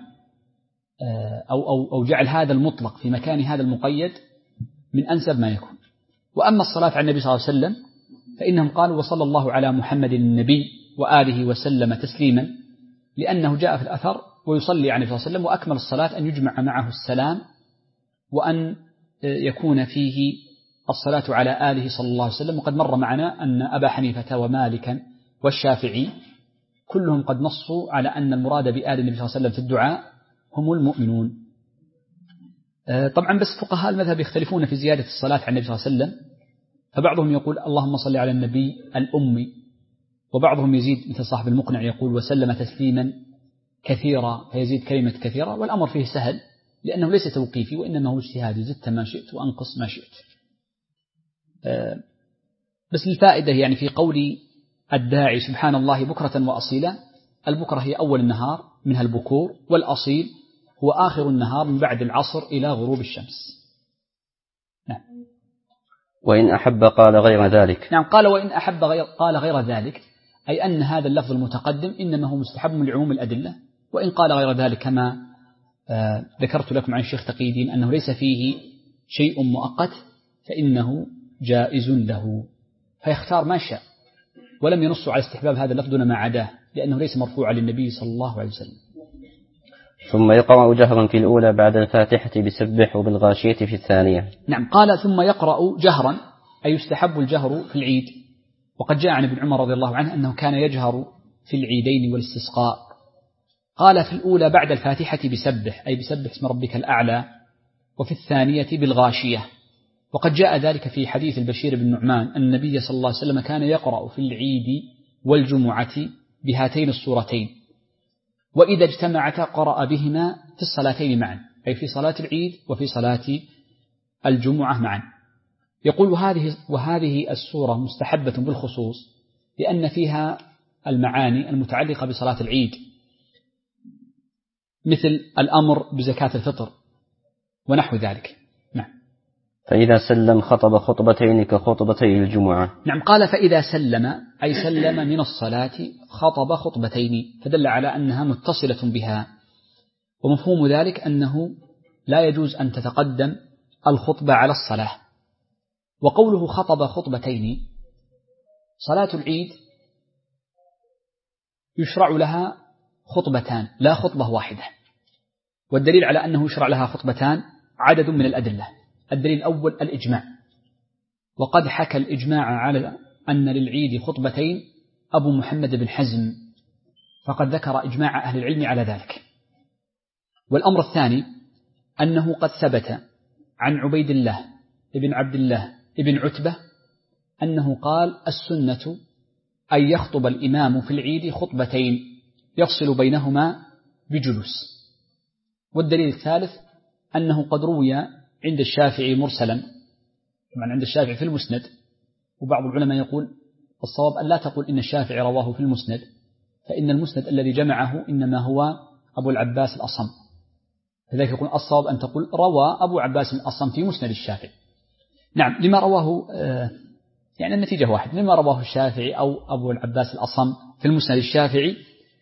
أو جعل هذا المطلق في مكان هذا المقيد من أنسب ما يكون. وأما الصلاة على النبي صلى الله عليه وسلم فإنهم قالوا وصلى الله على محمد النبي وآله وسلم تسليما، لأنه جاء في الأثر ويصلي عليه الصلاة والسلام، وأكمل الصلاة أن يجمع معه السلام وأن يكون فيه الصلاة على آله صلى الله عليه وسلم. وقد مر معنا أن أبا حنيفة ومالكا والشافعي كلهم قد نصوا على أن المراد بآل النبي صلى الله عليه وسلم في الدعاء هم المؤمنون. طبعا بس فقهاء المذهب يختلفون في زيادة الصلاة على النبي صلى الله عليه وسلم، فبعضهم يقول اللهم صل على النبي الأمي، وبعضهم يزيد مثل صاحب المقنع يقول وسلم تسليما كثيرا فيزيد كلمة كثيرا. والأمر فيه سهل لأنه ليس توقيفي وإنما هو اجتهادي، زدت ما شئت وأنقص ما شئت. بس الفائدة يعني في قول الداعي سبحان الله بكرة وأصيلا، البكرة هي أول النهار منها البكور، والأصيل هو آخر النهار من بعد العصر إلى غروب الشمس. نعم. وإن أحب قال غير ذلك. نعم قال وإن أحب قال غير ذلك، أي أن هذا اللفظ المتقدم إنما هو مستحب من لعموم الأدلة. وإن قال غير ذلك كما ذكرت لكم عن الشيخ تقي الدين أنه ليس فيه شيء مؤقت فإنه جائز له، فيختار ما شاء، ولم ينصوا على استحباب هذا اللفظ دون ما عداه لأنه ليس مرفوعا للنبي صلى الله عليه وسلم. ثم يقرأ جهرا في الأولى بعد الفاتحة بسبح وبالغاشية في الثانية. نعم قال ثم يقرأ جهرا أي يستحب الجهر في العيد. وقد جاء عن ابن عمر رضي الله عنه أنه كان يجهر في العيدين والاستسقاء. قال في الأولى بعد الفاتحة بسبح أي بسبح اسم ربك الأعلى، وفي الثانية بالغاشية. وقد جاء ذلك في حديث البشير بن نعمان أن النبي صلى الله عليه وسلم كان يقرأ في العيد والجمعة بهاتين السورتين، وإذا اجتمعتا قرأ بهما في الصلاتين معا، أي في صلاة العيد وفي صلاة الجمعة معا. يقول وهذه السورة مستحبة بالخصوص لأن فيها المعاني المتعلقة بصلاة العيد، مثل الأمر بزكاة الفطر ونحو ذلك. نعم. فإذا سلم خطب خطبتين كخطبتي الجمعة. نعم قال فإذا سلم أي سلم من الصلاة خطب خطبتين، فدل على أنها متصلة بها. ومفهوم ذلك أنه لا يجوز أن تتقدم الخطبة على الصلاة. وقوله خطب خطبتين، صلاة العيد يشرع لها خطبتان لا خطبة واحدة، والدليل على أنه يشرع لها خطبتان عدد من الأدلة. الدليل الأول الإجماع، وقد حكى الإجماع على أن للعيد خطبتين أبو محمد بن حزم، فقد ذكر إجماع أهل العلم على ذلك. والأمر الثاني أنه قد ثبت عن عبيد الله ابن عبد الله ابن عتبة أنه قال: السنة أن يخطب الإمام في العيد خطبتين يفصل بينهما بجلوس. والدليل الثالث أنه قد روي عند الشافعي مرسلا، طبعا عند الشافعي في المسند، وبعض العلماء يقول الصواب أن لا تقول إن الشافعي رواه في المسند، فإن المسند الذي جمعه إنما هو أبو العباس الأصم، لذلك يقول الصواب أن تقول روى أبو عباس الأصم في مسند الشافعي. نعم، لما رواه يعني النتيجة واحد، لما رواه الشافعي أو أبو العباس الأصم في المسند الشافعي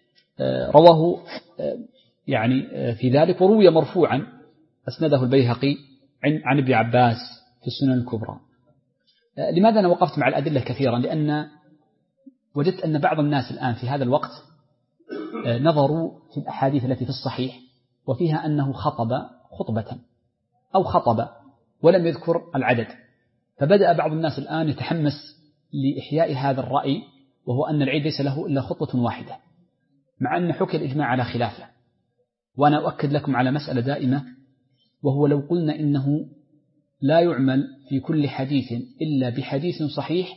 رواه يعني في ذلك، وروي مرفوعا أسنده البيهقي عن ابن عباس في السنن الكبرى. لماذا أنا وقفت مع الأدلة كثيرا؟ لأن وجدت أن بعض الناس الآن في هذا الوقت نظروا في الأحاديث التي في الصحيح وفيها أنه خطب خطبة أو خطب ولم يذكر العدد، فبدأ بعض الناس الآن يتحمس لإحياء هذا الرأي، وهو أن العيد ليس له إلا خطبة واحدة، مع أن حكي الإجماع على خلافه. وأنا أؤكد لكم على مسألة دائمة، وهو لو قلنا إنه لا يعمل في كل حديث إلا بحديث صحيح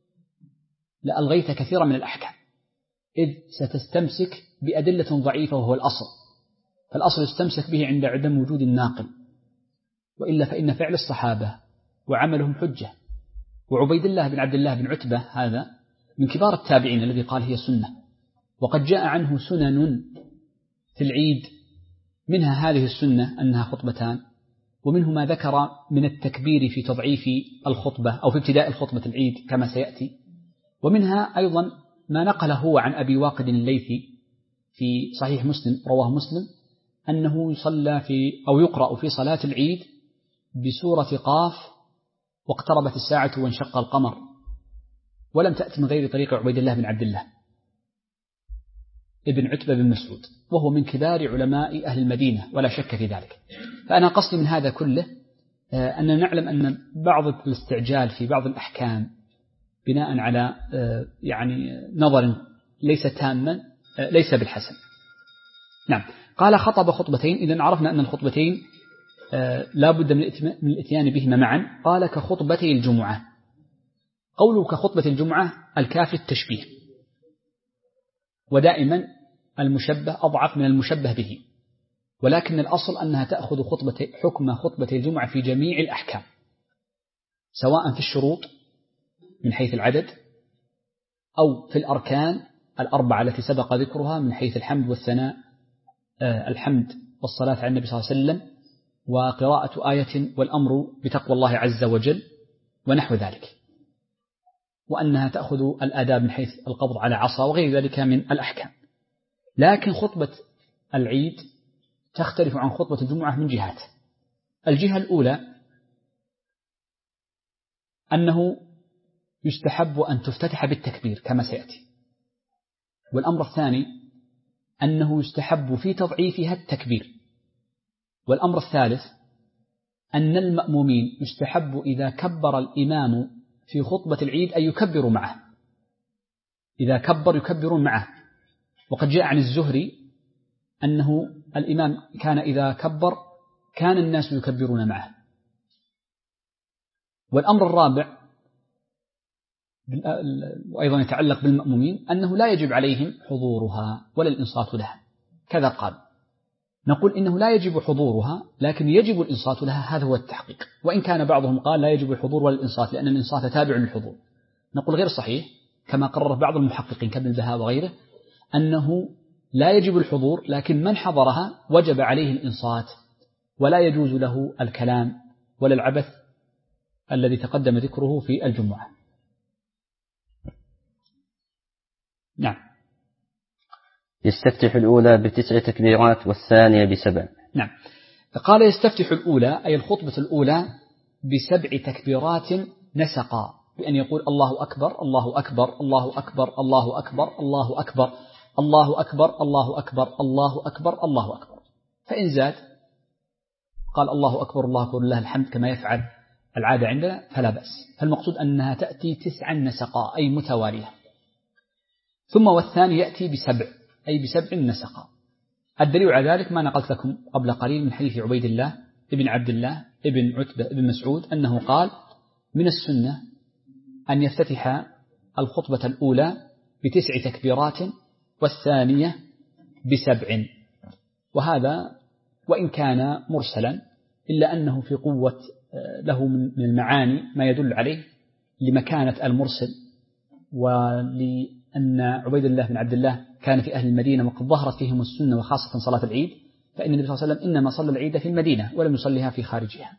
لألغيت كثيرا من الأحكام، إذ ستستمسك بأدلة ضعيفة وهو الأصل، فالأصل يستمسك به عند عدم وجود الناقل، وإلا فإن فعل الصحابة وعملهم حجة. وعبيد الله بن عبد الله بن عتبة هذا من كبار التابعين الذي قال هي سنة، وقد جاء عنه سنن في العيد، منها هذه السنة أنها خطبتان، ومنه ما ذكر من التكبير في تضعيف الخطبة أو في ابتداء الخطبة العيد كما سيأتي، ومنها أيضا ما نقله هو عن أبي واقد الليثي في صحيح مسلم، رواه مسلم، أنه يصلى في أو يقرأ في صلاة العيد بسورة قاف واقتربت الساعة وانشق القمر، ولم تأتي من غير طريق عبيد الله بن عبد الله ابن عتبة بن مسعود، وهو من كبار علماء أهل المدينة ولا شك في ذلك. فأنا قصدي من هذا كله أننا نعلم أن بعض الاستعجال في بعض الأحكام بناء على يعني نظر ليس تاما ليس بالحسن. نعم، قال خطب خطبتين، إذن عرفنا أن الخطبتين لا بد من الاتيان بهما معا. قال كخطبتي الجمعة. قوله كخطبة الجمعة الكاف التشبيه، ودائما المشبه أضعف من المشبه به، ولكن الأصل أنها تأخذ حكم خطبة الجمعة في جميع الأحكام، سواء في الشروط من حيث العدد أو في الأركان الأربعة التي سبق ذكرها من حيث الحمد والثناء، الحمد والصلاة على النبي صلى الله عليه وسلم، وقراءة آية، والأمر بتقوى الله عز وجل، ونحو ذلك، وأنها تأخذ الآداب من حيث القبض على عصا وغير ذلك من الأحكام. لكن خطبة العيد تختلف عن خطبة الجمعة من جهات. الجهة الأولى أنه يستحب أن تفتتح بالتكبير كما سيأتي، والأمر الثاني أنه يستحب في تضعيفها التكبير، والأمر الثالث أن المأمومين يستحب إذا كبر الإمام في خطبة العيد أن يكبروا معه، إذا كبر يكبرون معه. وقد جاء عن الزهري أنه الإمام كان إذا كبر كان الناس يكبرون معه. والأمر الرابع وأيضا يتعلق بالمأمومين أنه لا يجب عليهم حضورها ولا الإنصات لها، كذا قال. نقول إنه لا يجب حضورها لكن يجب الإنصات لها، هذا هو التحقيق، وإن كان بعضهم قال لا يجب الحضور ولا الإنصات لأن الإنصات تابع للحضور. نقول غير صحيح، كما قرر بعض المحققين كابن البهاء وغيره أنه لا يجب الحضور، لكن من حضرها وجب عليه الإنصات، ولا يجوز له الكلام ولا العبث الذي تقدم ذكره في الجمعة. نعم. يستفتح الأولى ب9 تكبيرات والثانية ب7. نعم. قال يستفتح الأولى أي الخطبة الأولى ب7 تكبيرات نسقا، بأن يقول الله أكبر الله أكبر الله أكبر الله أكبر الله أكبر الله أكبر الله أكبر الله أكبر الله أكبر. فإن زاد قال الله أكبر الله أكبر لله الحمد كما يفعل العادة عندنا فلا بأس. فالمقصود أنها تأتي 9 نسقا أي متوالية. ثم والثاني يأتي ب7 أي ب7 نسقا. الدليل على ذلك ما نقلت لكم قبل قليل من حديث عبيد الله ابن عبد الله ابن عتبة ابن مسعود أنه قال من السنة أن يفتتح الخطبة الأولى ب9 تكبيرات والثانية ب7. وهذا وإن كان مرسلا إلا أنه في قوة له من المعاني ما يدل عليه لمكانة المرسل، ولأن عبيد الله بن عبد الله كان في أهل المدينة وقد ظهرت فيهم السنة وخاصة صلاة العيد، فإن النبي صلى الله عليه وسلم إنما صلى العيد في المدينة ولم يصليها في خارجها.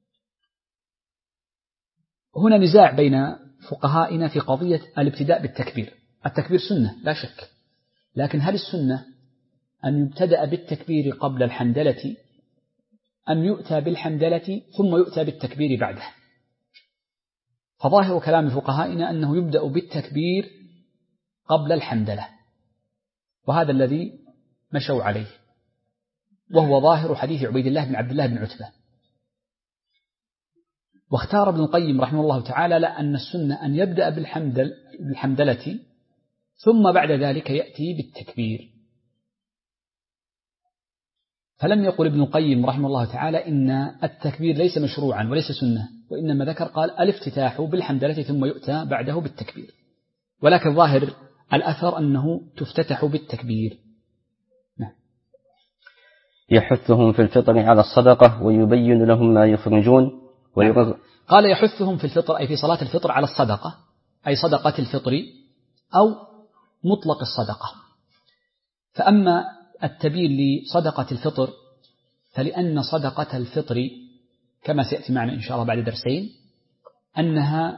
هنا نزاع بين فقهائنا في قضية الابتداء بالتكبير. التكبير سنة لا شك، لكن هل السنة أن يبتدأ بالتكبير قبل الحمدلة أم يؤتى بالحمدلة ثم يؤتى بالتكبير بعده؟ فظاهر كلام فقهائنا أنه يبدأ بالتكبير قبل الحمدلة، وهذا الذي مشوا عليه، وهو ظاهر حديث عبيد الله بن عبد الله بن عتبة. واختار ابن القيم رحمه الله تعالى لأن السنة أن يبدأ بالحمدلة ثم بعد ذلك يأتي بالتكبير. فلم يقل ابن القيم رحمه الله تعالى إن التكبير ليس مشروعا وليس سنة، وإنما ذكر قال الافتتاح بالحمدلة ثم يؤتى بعده بالتكبير، ولكن ظاهر الأثر أنه تفتتح بالتكبير. نعم. يحثهم في الفطر على الصدقة ويبين لهم ما يخرجون قال يحثهم في الفطر أي في صلاة الفطر على الصدقة، أي صدقة الفطر أو مطلق الصدقة. فأما التبيين لصدقة الفطر فلأن صدقة الفطر كما سيأتي معنا إن شاء الله بعد درسين أنها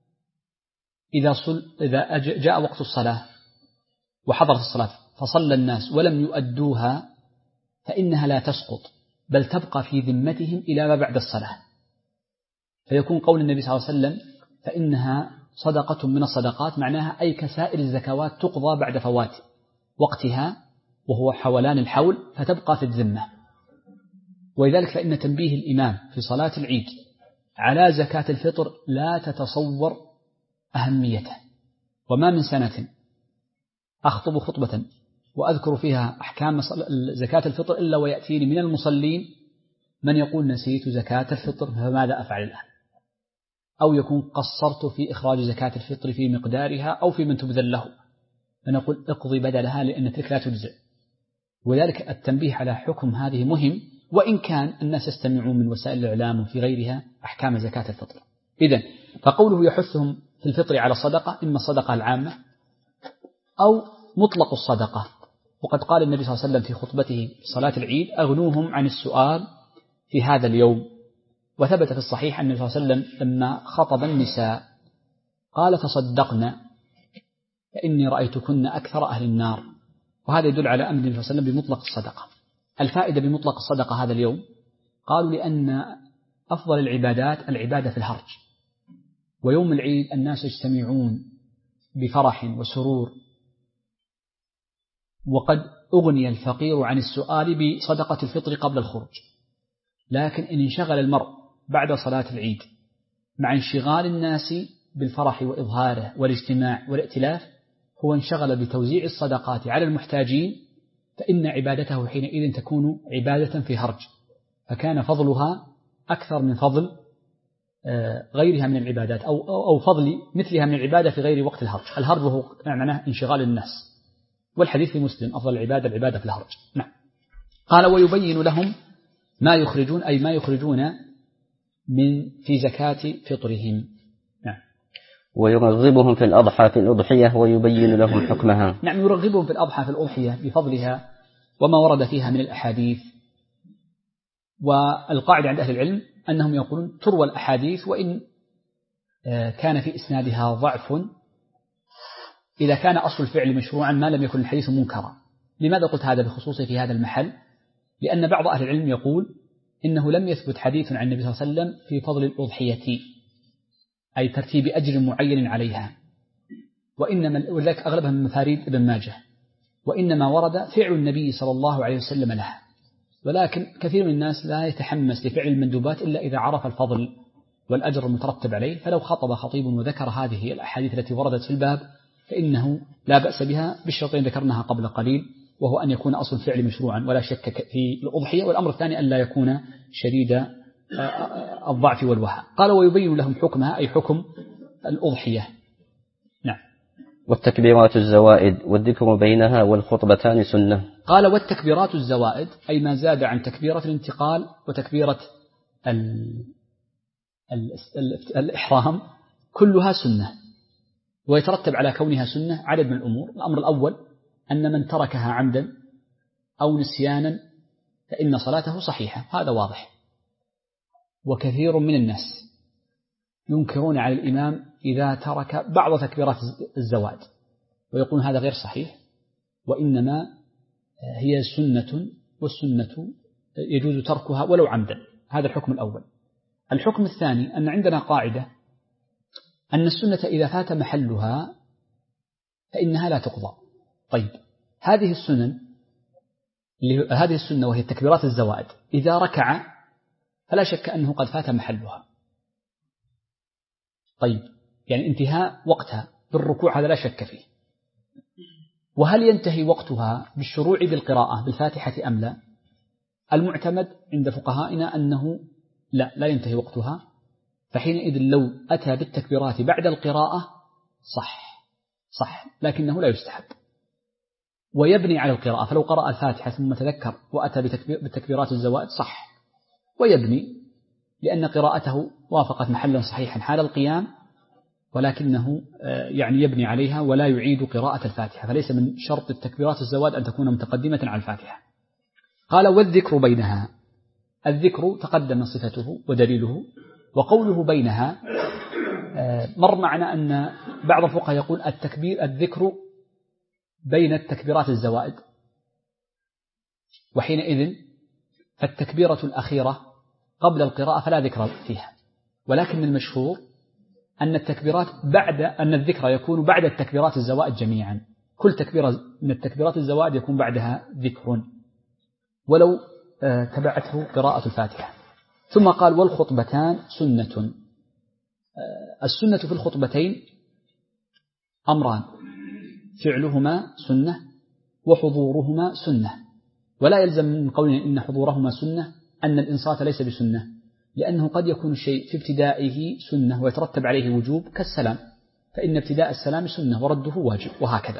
إذا جاء وقت الصلاة وحضرت الصلاة فصلى الناس ولم يؤدوها فإنها لا تسقط بل تبقى في ذمتهم إلى ما بعد الصلاة، فيكون قول النبي صلى الله عليه وسلم فإنها صدقة من الصدقات معناها أي كسائر الزكوات تقضى بعد فوات وقتها وهو حولان الحول فتبقى في الذمة. ولذلك فإن تنبيه الإمام في صلاة العيد على زكاة الفطر لا تتصور أهميته. وما من سنة أخطب خطبة وأذكر فيها أحكام زكاة الفطر إلا ويأتيني من المصلين من يقول نسيت زكاة الفطر فماذا أفعل الآن، أو يكون قصرت في إخراج زكاة الفطر في مقدارها أو في من تبذل له، فنقول اقضي بدلها لأن تلك لا تجزئ. وذلك التنبيه على حكم هذه مهم، وإن كان الناس يستمعون من وسائل الإعلام وفي غيرها أحكام زكاة الفطر. إذن فقوله يحثهم في الفطر على الصدقة إما الصدقة العامة أو مطلق الصدقة. وقد قال النبي صلى الله عليه وسلم في خطبته في صلاة العيد أغنوهم عن السؤال في هذا اليوم. وثبت في الصحيح أن النبي صلى الله عليه وسلم لما خطب النساء قال تصدقنا فإني رأيتكن أكثر أهل النار. وهذا يدل على أمر النبي صلى الله عليه وسلم بمطلق الصدقة. الفائدة بمطلق الصدقة هذا اليوم قالوا لأن أفضل العبادات العبادة في الهرج، ويوم العيد الناس يجتمعون بفرح وسرور، وقد أغني الفقير عن السؤال بصدقة الفطر قبل الخروج. لكن إن انشغل المرء بعد صلاة العيد مع انشغال الناس بالفرح وإظهاره والاجتماع والائتلاف هو انشغل بتوزيع الصدقات على المحتاجين، فإن عبادته حينئذ تكون عبادة في هرج، فكان فضلها أكثر من فضل غيرها من العبادات أو فضل مثلها من العبادة في غير وقت الهرج. الهرج هو معناه انشغال الناس، والحديث في مسلم أفضل العبادة في الهرج. نعم. قال ويبين لهم ما يخرجون أي ما يخرجون في زكاة فطرهم. نعم. ويرغبهم في الأضحى في الأضحية ويبين لهم حكمها. نعم، يرغبهم في الأضحى في الأضحية بفضلها وما ورد فيها من الأحاديث. والقاعدة عند أهل العلم أنهم يقولون تروى الأحاديث وإن كان في إسنادها ضعف إذا كان أصل الفعل مشروعا ما لم يكن الحديث منكرا. لماذا قلت هذا بخصوصه في هذا المحل؟ لأن بعض أهل العلم يقول إنه لم يثبت حديث عن النبي صلى الله عليه وسلم في فضل الأضحية أي ترتيب أجر معين عليها، وإنما ولذلك أغلبها من مفاريد ابن ماجه، وإنما ورد فعل النبي صلى الله عليه وسلم لها. ولكن كثير من الناس لا يتحمس لفعل المندوبات إلا إذا عرف الفضل والأجر المترتب عليه، فلو خطب خطيب وذكر هذه الأحاديث التي وردت في الباب فإنه لا بأس بها بالشرطين ذكرناها قبل قليل، وهو أن يكون أصل الفعل مشروعا ولا شك في الأضحية، والأمر الثاني أن لا يكون شديد الضعف والوهى. قال ويبين لهم حكمها أي حكم الأضحية. نعم. والتكبيرات الزوائد والذكر بينها والخطبتان سنة. قال والتكبيرات الزوائد أي ما زاد عن تكبيرة الانتقال وتكبيرة الإحرام كلها سنة، ويترتب على كونها سنة عدد من الأمور. الأمر الأول أن من تركها عمدا أو نسيانا فإن صلاته صحيحة، هذا واضح. وكثير من الناس ينكرون على الإمام إذا ترك بعض تكبيرات الزوائد ويقول هذا غير صحيح، وإنما هي سنة، والسنة يجوز تركها ولو عمدا. هذا الحكم الأول. الحكم الثاني أن عندنا قاعدة أن السنة إذا فات محلها فإنها لا تقضى. طيب هذه السنة وهي التكبيرات الزوائد إذا ركع فلا شك أنه قد فات محلها. طيب يعني انتهاء وقتها بالركوع هذا لا شك فيه. وهل ينتهي وقتها بالشروع بالقراءة بالفاتحة أم لا؟ المعتمد عند فقهائنا أنه لا ينتهي وقتها، فحينئذ لو أتى بالتكبيرات بعد القراءة صح لكنه لا يستحب، ويبني على القراءة. فلو قرأ الفاتحة ثم تذكر وأتى بالتكبيرات الزوائد صح، ويبني لأن قراءته وافقت محلا صحيحا حال القيام، ولكنه يعني يبني عليها ولا يعيد قراءة الفاتحة، فليس من شرط التكبيرات الزوائد أن تكون متقدمة على الفاتحة. قال والذكر بينها، الذكر تقدم صفته ودليله، وقوله بينها مر معنا أن بعض الفقهاء يقول الذكر بين التكبيرات الزوائد، وحينئذ فالتكبيرة الأخيرة قبل القراءة فلا ذكر فيها، ولكن المشهور أن الذكر يكون بعد التكبيرات الزوائد جميعا، كل تكبيرة من التكبيرات الزوائد يكون بعدها ذكر ولو تبعته قراءة الفاتحة. ثم قال والخطبتان سنة. السنة في الخطبتين أمران، فعلهما سنة وحضورهما سنة، ولا يلزم من قولنا إن حضورهما سنة أن الإنصات ليس بسنة، لأنه قد يكون الشيء في ابتدائه سنة ويترتب عليه وجوب كالسلام، فإن ابتداء السلام سنة ورده واجب، وهكذا.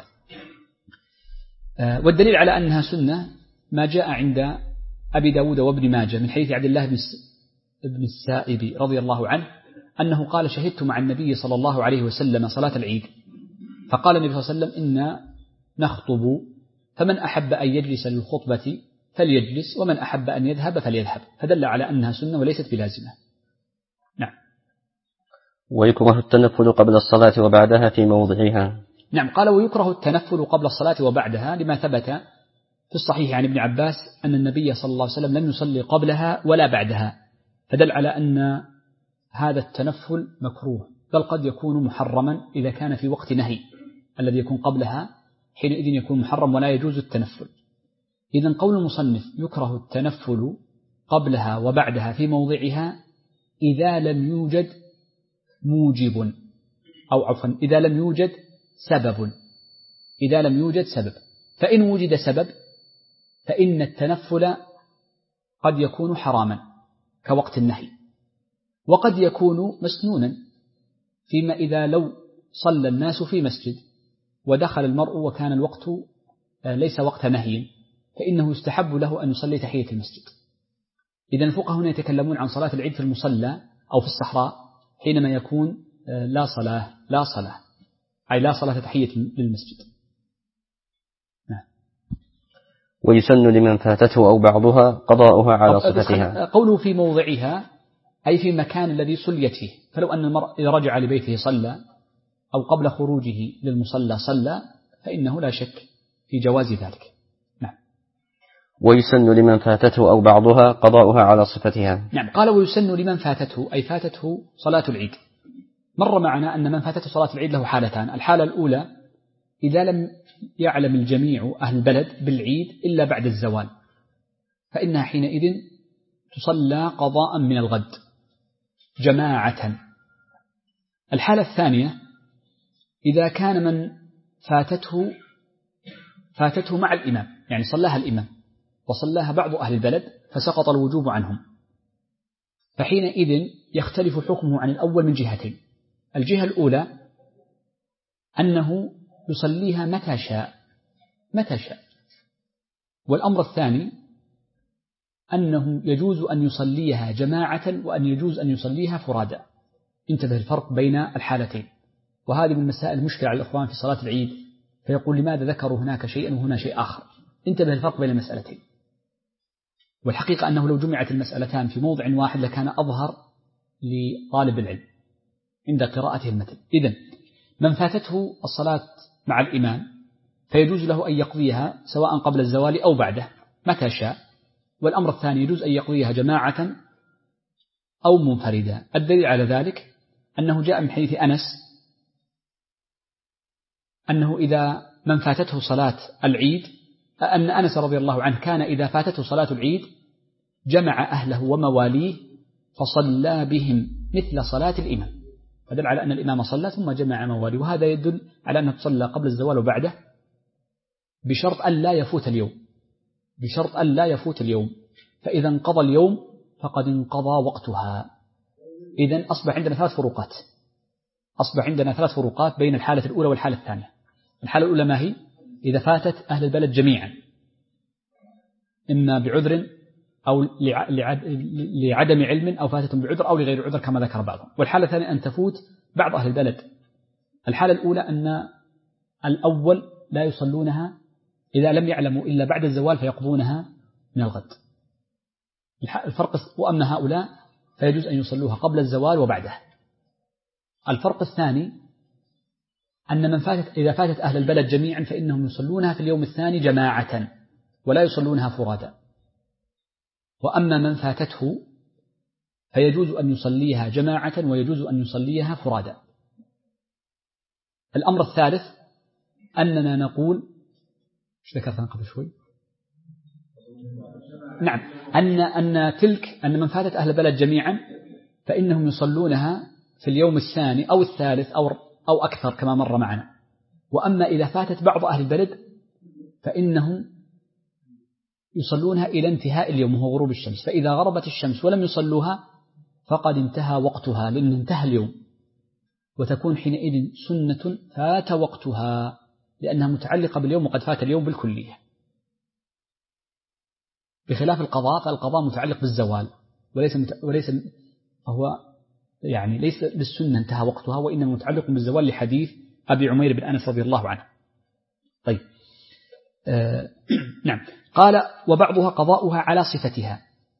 والدليل على أنها سنة ما جاء عند أبي داود وابن ماجه من حديث عبد الله بن السائب رضي الله عنه أنه قال شهدت مع النبي صلى الله عليه وسلم صلاة العيد، فقال النبي صلى الله عليه وسلم إنا نخطب فمن أحب أن يجلس للخطبة فليجلس ومن أحب أن يذهب فليذهب، فدل على أنها سنة وليست بلازمة. نعم. ويكره التنفل قبل الصلاة وبعدها في موضعها. نعم. قال ويكره التنفل قبل الصلاة وبعدها لما ثبت في الصحيح عن ابن عباس أن النبي صلى الله عليه وسلم لم يصلي قبلها ولا بعدها، فدل على أن هذا التنفل مكروه، بل قد يكون محرما إذا كان في وقت نهي الذي يكون قبلها، حينئذ يكون محرم ولا يجوز التنفل. إذن قول المصنف يكره التنفل قبلها وبعدها في موضعها إذا لم يوجد موجب، أو عفوا إذا لم يوجد سبب. فإن وجد سبب فإن التنفل قد يكون حراما كوقت النهي، وقد يكون مسنونا، فيما إذا لو صلى الناس في مسجد ودخل المرء وكان الوقت ليس وقت نهي فإنه يستحب له أن يصلي تحية المسجد. إذن الفقهاء هنا يتكلمون عن صلاة العيد في المصلى أو في الصحراء حينما يكون لا صلاة أي لا صلاة تحية للمسجد. ويسن لمن فاتته أو بعضها قضاؤها على صفتها. قوله في موضعها أي في مكان الذي صليت فيه، فلو أن المرء إذا رجع لبيته صلى أو قبل خروجه للمصلى صلى فإنه لا شك في جواز ذلك. نعم. ويسن لمن فاتته أو بعضها قضاؤها على صفتها. نعم. قال ويسن لمن فاتته أي فاتته صلاة العيد. مر معنا أن من فاتته صلاة العيد له حالتان، الحالة الأولى إذا لم يعلم الجميع أهل البلد بالعيد إلا بعد الزوال، فإنها حينئذ تصلى قضاء من الغد، جماعة. الحالة الثانية إذا كان من فاتته مع الإمام، يعني صلاها الإمام وصلاها بعض أهل البلد فسقط الوجوب عنهم، فحينئذ يختلف حكمه عن الأول من جهتين. الجهة الأولى أنه يصليها متى شاء، والأمر الثاني أنه يجوز أن يصليها جماعة وأن يجوز أن يصليها فرادى. انتبه الفرق بين الحالتين، وهذه من مسائل المشكلة على الإخوان في صلاة العيد، فيقول لماذا ذكروا هناك شيئا وهنا شيء آخر. انتبه الفرق بين المسألتين، والحقيقة أنه لو جمعت المسألتان في موضع واحد لكان أظهر لطالب العلم عند قراءته المتن. إذن من فاتته الصلاة مع الإمام فيجوز له أن يقضيها سواء قبل الزوال أو بعده متى شاء، والأمر الثاني يجوز أن يقضيها جماعة أو منفردا. الدليل على ذلك أنه جاء من حديث أنس أنه إذا من فاتته صلاة العيد، أن أنس رضي الله عنه كان إذا فاتته صلاة العيد جمع أهله ومواليه فصلى بهم مثل صلاة الإمام، فدل على أن الإمام صلى ثم جمع مواليه، وهذا يدل على أنه تصلى قبل الزوال وبعده بشرط أن لا يفوت اليوم، فإذا انقضى اليوم فقد انقضى وقتها. إذن أصبح عندنا ثلاث فروقات بين الحالة الأولى والحالة الثانية. الحالة الأولى ما هي؟ إذا فاتت أهل البلد جميعا إما بعذر أو لعدم علم أو فاتتهم بعذر أو لغير عذر كما ذكر بعضهم. والحالة الثانية أن تفوت بعض أهل البلد. الحالة الأولى أن الأول لا يصلونها إذا لم يعلموا إلا بعد الزوال فيقضونها من الغد. الفرق، وأما هؤلاء فيجوز أن يصلوها قبل الزوال وبعده. الفرق الثاني أن إذا فاتت أهل البلد جميعا فإنهم يصلونها في اليوم الثاني جماعة ولا يصلونها فرادا، وأما من فاتته فيجوز أن يصليها جماعة ويجوز أن يصليها فرادا. الأمر الثالث أننا نقول ذكرتها قبل شوي، نعم، أن من فاتت أهل البلد جميعا فإنهم يصلونها في اليوم الثاني أو الثالث أو أكثر كما مر معنا. وأما إذا فاتت بعض أهل البلد فإنهم يصلونها إلى انتهاء اليوم وهو غروب الشمس، فإذا غربت الشمس ولم يصلوها فقد انتهى وقتها لأن انتهى اليوم، وتكون حينئذ سنة فات وقتها لأنها متعلقة باليوم وقد فات اليوم بالكلية، بخلاف القضاء فالقضاء متعلق بالزوال وليس هو يعني ليس للسنة انتهى وقتها، وإنما متعلق بالزوال لحديث أبي عمير بن أنس رضي الله عنه. طيب نعم، قال وبعضها قضاؤها على صفتها،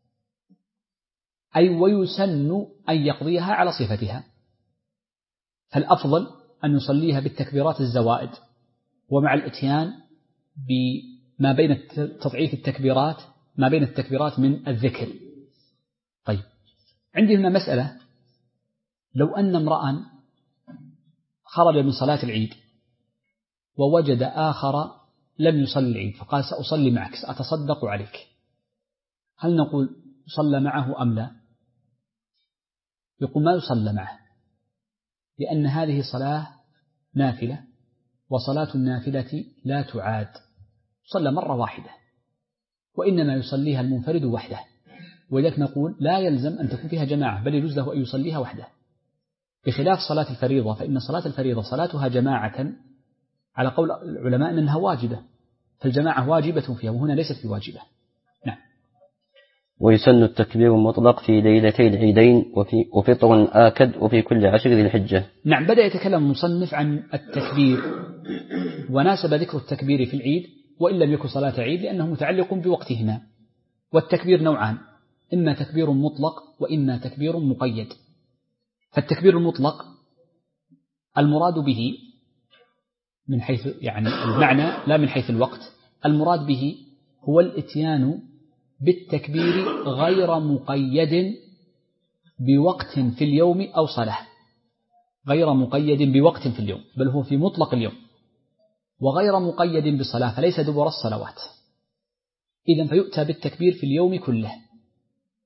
أي ويسن أن يقضيها على صفتها، فالأفضل أن يصليها بالتكبيرات الزوائد ومع الاتيان بما بين تضعيف التكبيرات ما بين التكبيرات من الذكر. طيب عندي هنا مسألة، لو أن امرأ خرج من صلاة العيد ووجد آخر لم يصلي العيد فقال سأصلي معك سأتصدق عليك، هل نقول صلى معه أم لا؟ يقول ما يصلى معه، لأن هذه صلاة نافلة وصلاة النافلة لا تعاد، صلى مرة واحدة وإنما يصليها المنفرد وحده، ولذلك نقول لا يلزم أن تكون فيها جماعة بل يجوز له أن يصليها وحده، بخلاف صلاة الفريضة فإن صلاة الفريضة صلاتها جماعة على قول العلماء أنها واجبة، فالجماعة واجبة فيها وهنا ليست بواجبة. نعم. ويسن التكبير المطلق في ليلتي العيدين وفطر آكد وفي كل 10 ذي الحجة. نعم، بدأ يتكلم المصنف عن التكبير وناسب ذكر التكبير في العيد وإن لم يكن صلاة عيد لأنه متعلق بوقتهما. والتكبير نوعان، إما تكبير مطلق وإما تكبير مقيد. فالتكبير المطلق المراد به من حيث يعني المعنى لا من حيث الوقت، المراد به هو الاتيان بالتكبير غير مقيد بوقت في اليوم أو صلاة، غير مقيد بوقت في اليوم بل هو في مطلق اليوم، وغير مقيد بصلاة فليس دبر الصلوات، إذن فيؤتى بالتكبير في اليوم كله.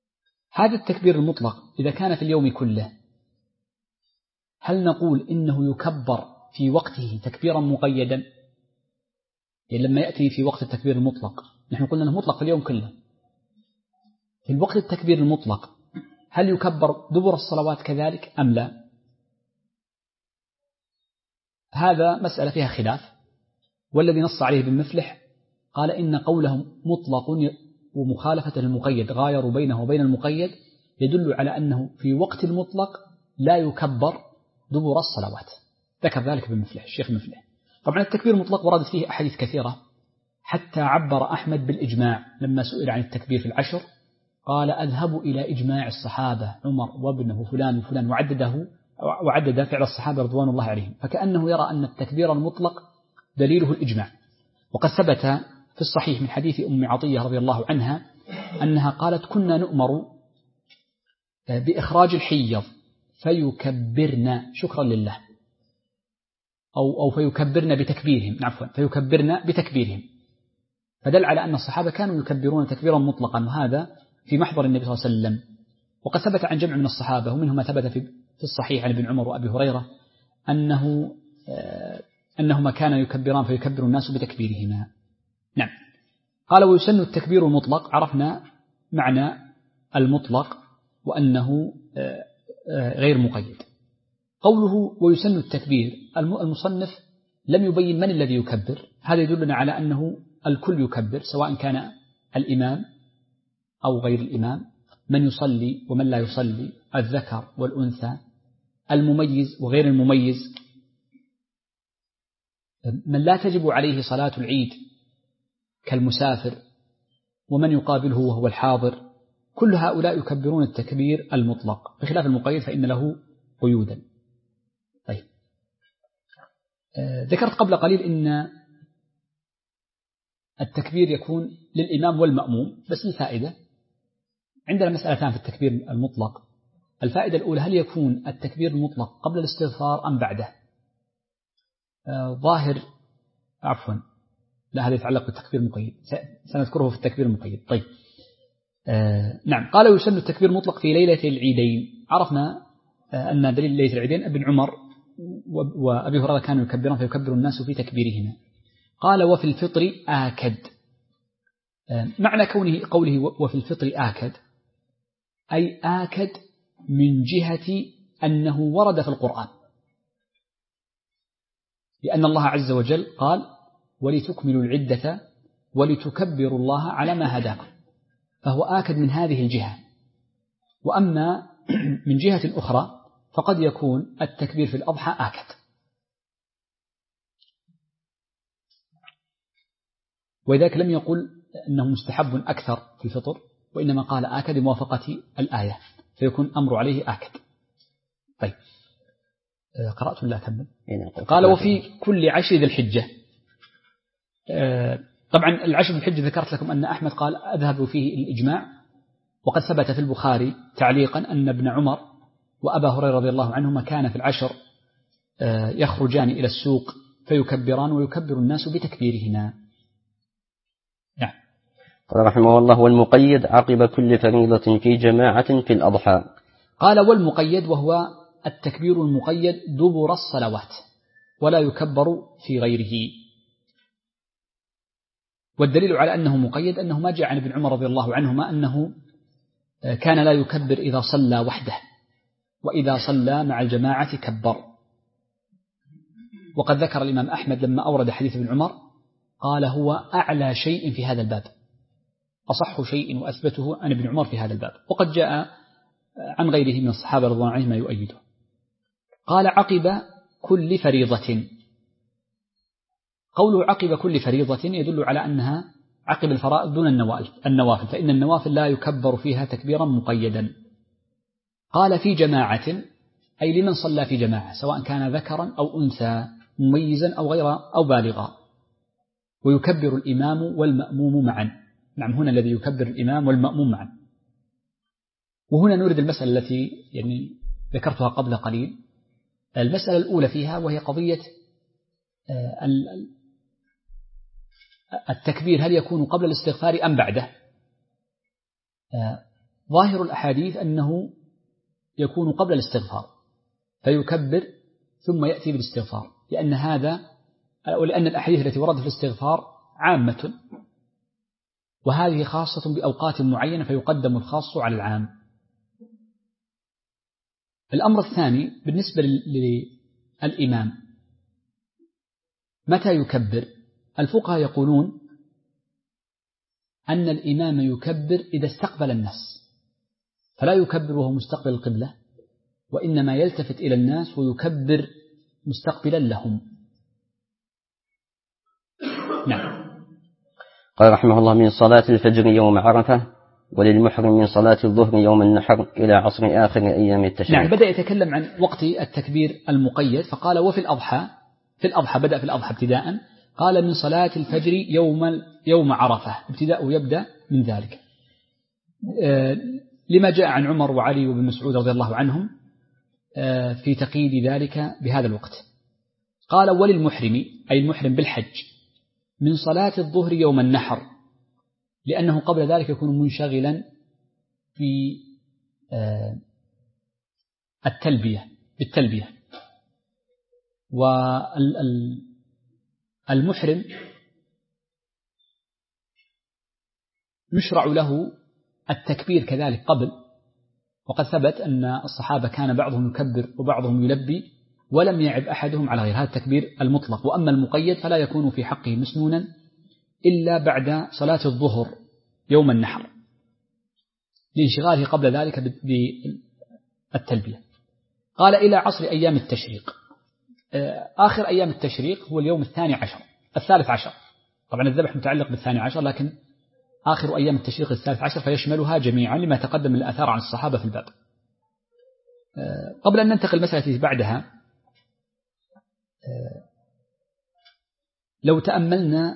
هذا التكبير المطلق إذا كان في اليوم كله هل نقول إنه يكبر في وقته تكبيرا مقيدا؟ يعني لما يأتي في وقت التكبير المطلق، نحن قلنا أنه مطلق في اليوم كله، في الوقت التكبير المطلق هل يكبر دبر الصلوات كذلك أم لا؟ هذا مسألة فيها خلاف، والذي نص عليه ابن مفلح قال إن قولهم مطلق ومخالفة المقيد غايروا بينه وبين المقيد يدل على أنه في وقت المطلق لا يكبر دبر الصلوات، ذكر ذلك ابن مفلح الشيخ مفلح. طبعا التكبير المطلق وردت فيه أحاديث كثيرة، حتى عبر أحمد بالإجماع لما سئل عن التكبير في العشر قال أذهب إلى إجماع الصحابة عمر وابنه فلان وفلان، وعدد فعل الصحابة رضوان الله عليهم، فكأنه يرى أن التكبير المطلق دليله الإجماع. وقد ثبت في الصحيح من حديث أم عطية رضي الله عنها أنها قالت كنا نؤمر بإخراج الحيض فيكبرنا شكرا لله، أو فيكبرنا بتكبيرهم، عفوا فيكبرنا بتكبيرهم، فدل على أن الصحابة كانوا يكبرون تكبيرا مطلقا، وهذا في محضر النبي صلى الله عليه وسلم. وقد ثبت عن جمع من الصحابة ومنهم ما ثبت في الصحيح عن ابن عمر وأبي هريرة أنهما كانا يكبران فيكبر الناس بتكبيرهما. نعم. قال ويسن التكبير المطلق، عرفنا معنى المطلق وأنه غير مقيد. قوله ويسن التكبير، المصنف لم يبين من الذي يكبر، هذا يدلنا على أنه الكل يكبر سواء كان الإمام أو غير الإمام، من يصلي ومن لا يصلي، الذكر والأنثى، المميز وغير المميز، من لا تجب عليه صلاة العيد كالمسافر، ومن يقابله وهو الحاضر، كل هؤلاء يكبرون التكبير المطلق، بخلاف المقيد فإن له قيودا. طيب. ذكرت قبل قليل إن التكبير يكون للإمام والمأموم، بس الفائدة عندنا مسألتان في التكبير المطلق. الفائدة الأولى هل يكون التكبير المطلق قبل الاستغفار أم بعده؟ لا، هذا يتعلق بالتكبير المقيد، سنذكره في التكبير المقيد. طيب. نعم. قال ويسن التكبير المطلق في ليلة العيدين، عرفنا أن دليل ليلة العيدين ابن عمر وأبي هريرة كانوا يكبرون فيكبر الناس في تكبيرهما. قال وفي الفطر آكد، معنى قوله وفي الفطر آكد أي آكد من جهة أنه ورد في القرآن، لأن الله عز وجل قال ولتكملوا العدة ولتكبروا الله على ما هداكم، فهو آكد من هذه الجهة. وأما من جهة أخرى فقد يكون التكبير في الأضحى آكد، وذلك لم يقل أنه مستحب أكثر في الفطر، وإنما قال آكد موافقة الآية، فيكون أمر عليه آكد. طيب. قرأت ولا أكمل؟ قال وفي كل عشر ذي الحجة. طبعا العشر ذي الحجة ذكرت لكم أن أحمد قال أذهب فيه الإجماع، وقد ثبت في البخاري تعليقا أن ابن عمر وأبا هريرة رضي الله عنهما كان في العشر يخرجان إلى السوق فيكبران ويكبر الناس بتكبيرهما. نعم. قال رحمه الله والمقيد عقب كل فريضة في جماعة في الأضحى. قال والمقيد وهو التكبير المقيد دبر الصلوات ولا يكبر في غيره. والدليل على أنه مقيد أنه ما جاء عن ابن عمر رضي الله عنهما أنه كان لا يكبر إذا صلى وحده، وإذا صلى مع الجماعة كبر. وقد ذكر الإمام أحمد لما أورد حديث ابن عمر قال هو أعلى شيء في هذا الباب، أصح شيء وأثبته عن ابن عمر في هذا الباب، وقد جاء عن غيره من الصحابة رضي الله عنهم ما يؤيده. قال عقب كل فريضة. قوله عقب كل فريضة يدل على أنها عقب الفرائض دون النوافل، فإن النوافل لا يكبر فيها تكبيرا مقيدا. قال في جماعة أي لمن صلى في جماعة سواء كان ذكرا أو أنثى، مميزا أو غير أو بالغا، ويكبر الإمام والمأموم معا. نعم، هنا الذي يكبر الإمام والمأموم معا. وهنا نريد المسألة التي ذكرتها قبل قليل، المسألة الأولى فيها وهي قضية التكبير هل يكون قبل الاستغفار أم بعده؟ ظاهر الأحاديث أنه يكون قبل الاستغفار فيكبر ثم يأتي بالاستغفار، لأن الأحاديث التي وردت في الاستغفار عامة، وهذه خاصة بأوقات معينة فيقدم الخاص على العام. الأمر الثاني بالنسبة للإمام متى يكبر؟ الفقهاء يقولون أن الإمام يكبر إذا استقبل الناس، فلا يكبر وهو مستقبل القبلة، وإنما يلتفت إلى الناس ويكبر مستقبلا لهم. نعم. قال رحمه الله: من صلاة الفجر يوم عرفة، وللمحرم من صلاة الظهر يوم النحر إلى عصر آخر أيام التشريق. نعم، بدأ يتكلم عن وقت التكبير المقيد، فقال وفي الأضحى، بدأ في الأضحى ابتداء، قال من صلاة الفجر يوم عرفة، ابتداء يبدأ من ذلك، لما جاء عن عمر وعلي وابن مسعود رضي الله عنهم في تقييد ذلك بهذا الوقت. قال وللمحرم، أي المحرم بالحج، من صلاة الظهر يوم النحر، لأنه قبل ذلك يكون منشغلا في بالتلبية. والمحرم يشرع له التكبير كذلك قبل، وقد ثبت أن الصحابة كان بعضهم يكبر وبعضهم يلبي ولم يعب أحدهم على غير هذا التكبير المطلق. وأما المقيد فلا يكون في حقه مسنونا إلا بعد صلاة الظهر يوم النحر لانشغاله قبل ذلك بالتلبية. قال إلى عصر أيام التشريق، آخر أيام التشريق هو اليوم 13 طبعا الذبح متعلق بال12، لكن آخر أيام التشريق 13 فيشملها جميعا لما تقدم من الآثار عن الصحابة في الباب. قبل أن ننتقل المسألة التي بعدها، لو تأملنا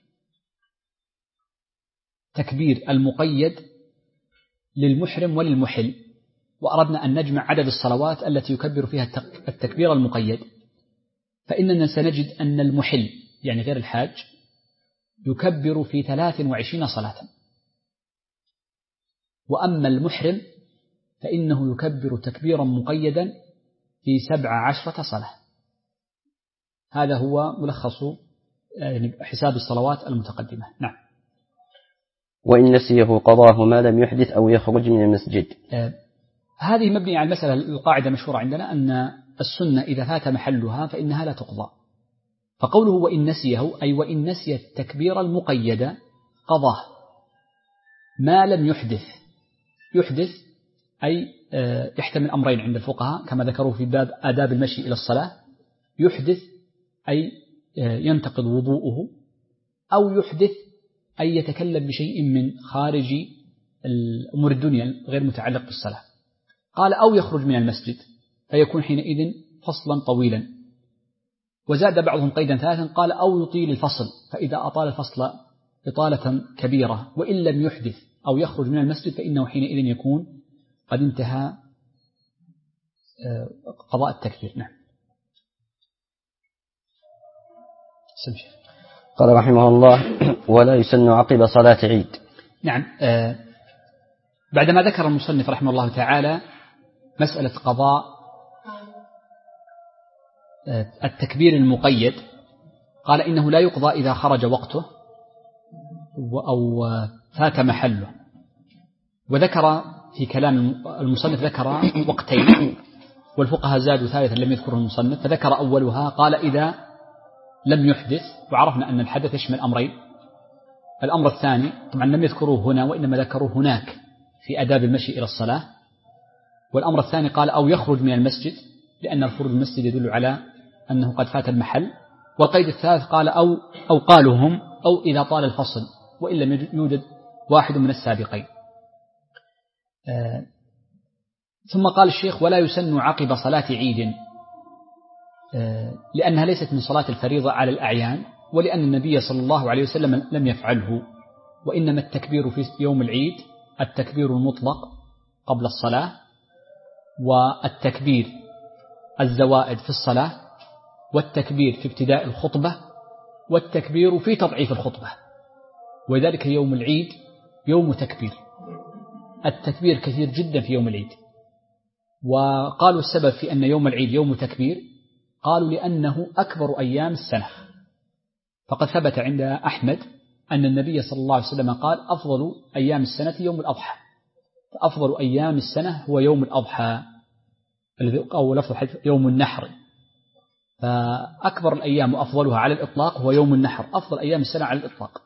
تكبير المقيد للمحرم وللمحل وأردنا أن نجمع عدد الصلوات التي يكبر فيها التكبير المقيد، فإننا سنجد أن المحل يعني غير الحاج يكبر في 23 صلاة، وأما المحرم فإنه يكبر تكبيرا مقيدا في 17 صلاة. هذا هو ملخص يعني حساب الصلوات المتقدمة. نعم. وإن نسيه قضاه ما لم يحدث أو يخرج من المسجد. هذه مبنية على المسألة القاعدة المشهورة عندنا أن السنة إذا فات محلها فإنها لا تقضى، فقوله وإن نسيه أي وإن نسي التكبير المقيد قضاه ما لم يحدث أي يحتمل أمرين عند الفقهاء كما ذكروا في باب آداب المشي إلى الصلاة، يحدث أي ينتقض وضوءه، أو يحدث أي يتكلم بشيء من خارج الأمور الدنيا غير متعلق بالصلاة. قال أو يخرج من المسجد فيكون حينئذ فصلا طويلا، وزاد بعضهم قيدا ثالثا قال أو يطيل الفصل، فإذا أطال الفصل إطالة كبيرة وإن لم يحدث أو يخرج من المسجد فإنه حينئذ يكون قد انتهى قضاء التكبير. نعم. قال رحمه الله ولا يسن عقب صلاة عيد. نعم. بعدما ذكر المصنف رحمه الله تعالى مسألة قضاء التكبير المقيد، قال إنه لا يقضى إذا خرج وقته أو فات محله، وذكر في كلام المصنف ذكر وقتين، والفقهاء زادوا ثالثا لم يذكره المصنف، فذكر أولها قال إذا لم يحدث، وعرفنا أن الحدث يشمل أمرين. الأمر الثاني طبعا لم يذكروه هنا وإنما ذكروه هناك في آداب المشي إلى الصلاة. والأمر الثاني قال أو يخرج من المسجد، لأن الخروج من المسجد يدل على أنه قد فات المحل. والقيد الثالث قال أو قالوا هم أو إذا طال الفصل وإن لم يوجد واحد من السابقين. ثم قال الشيخ ولا يسن عقب صلاة عيد، لأنها ليست من صلاة الفريضة على الأعيان، ولأن النبي صلى الله عليه وسلم لم يفعله، وإنما التكبير في يوم العيد التكبير المطلق قبل الصلاة، والتكبير الزوائد في الصلاة، والتكبير في ابتداء الخطبة، والتكبير في تضعيف الخطبة، وذلك يوم العيد يوم تكبير. التكبير كثير جدا في يوم العيد. وقالوا السبب في أن يوم العيد يوم تكبير، قالوا لأنه أكبر أيام السنة، فقد ثبت عند أحمد أن النبي صلى الله عليه وسلم قال أفضل أيام السنة يوم الأضحى، فأفضل أيام السنة هو يوم الأضحى، أو لفظ يوم النحر، فأكبر الأيام وأفضلها على الإطلاق هو يوم النحر، أفضل أيام السنة على الإطلاق،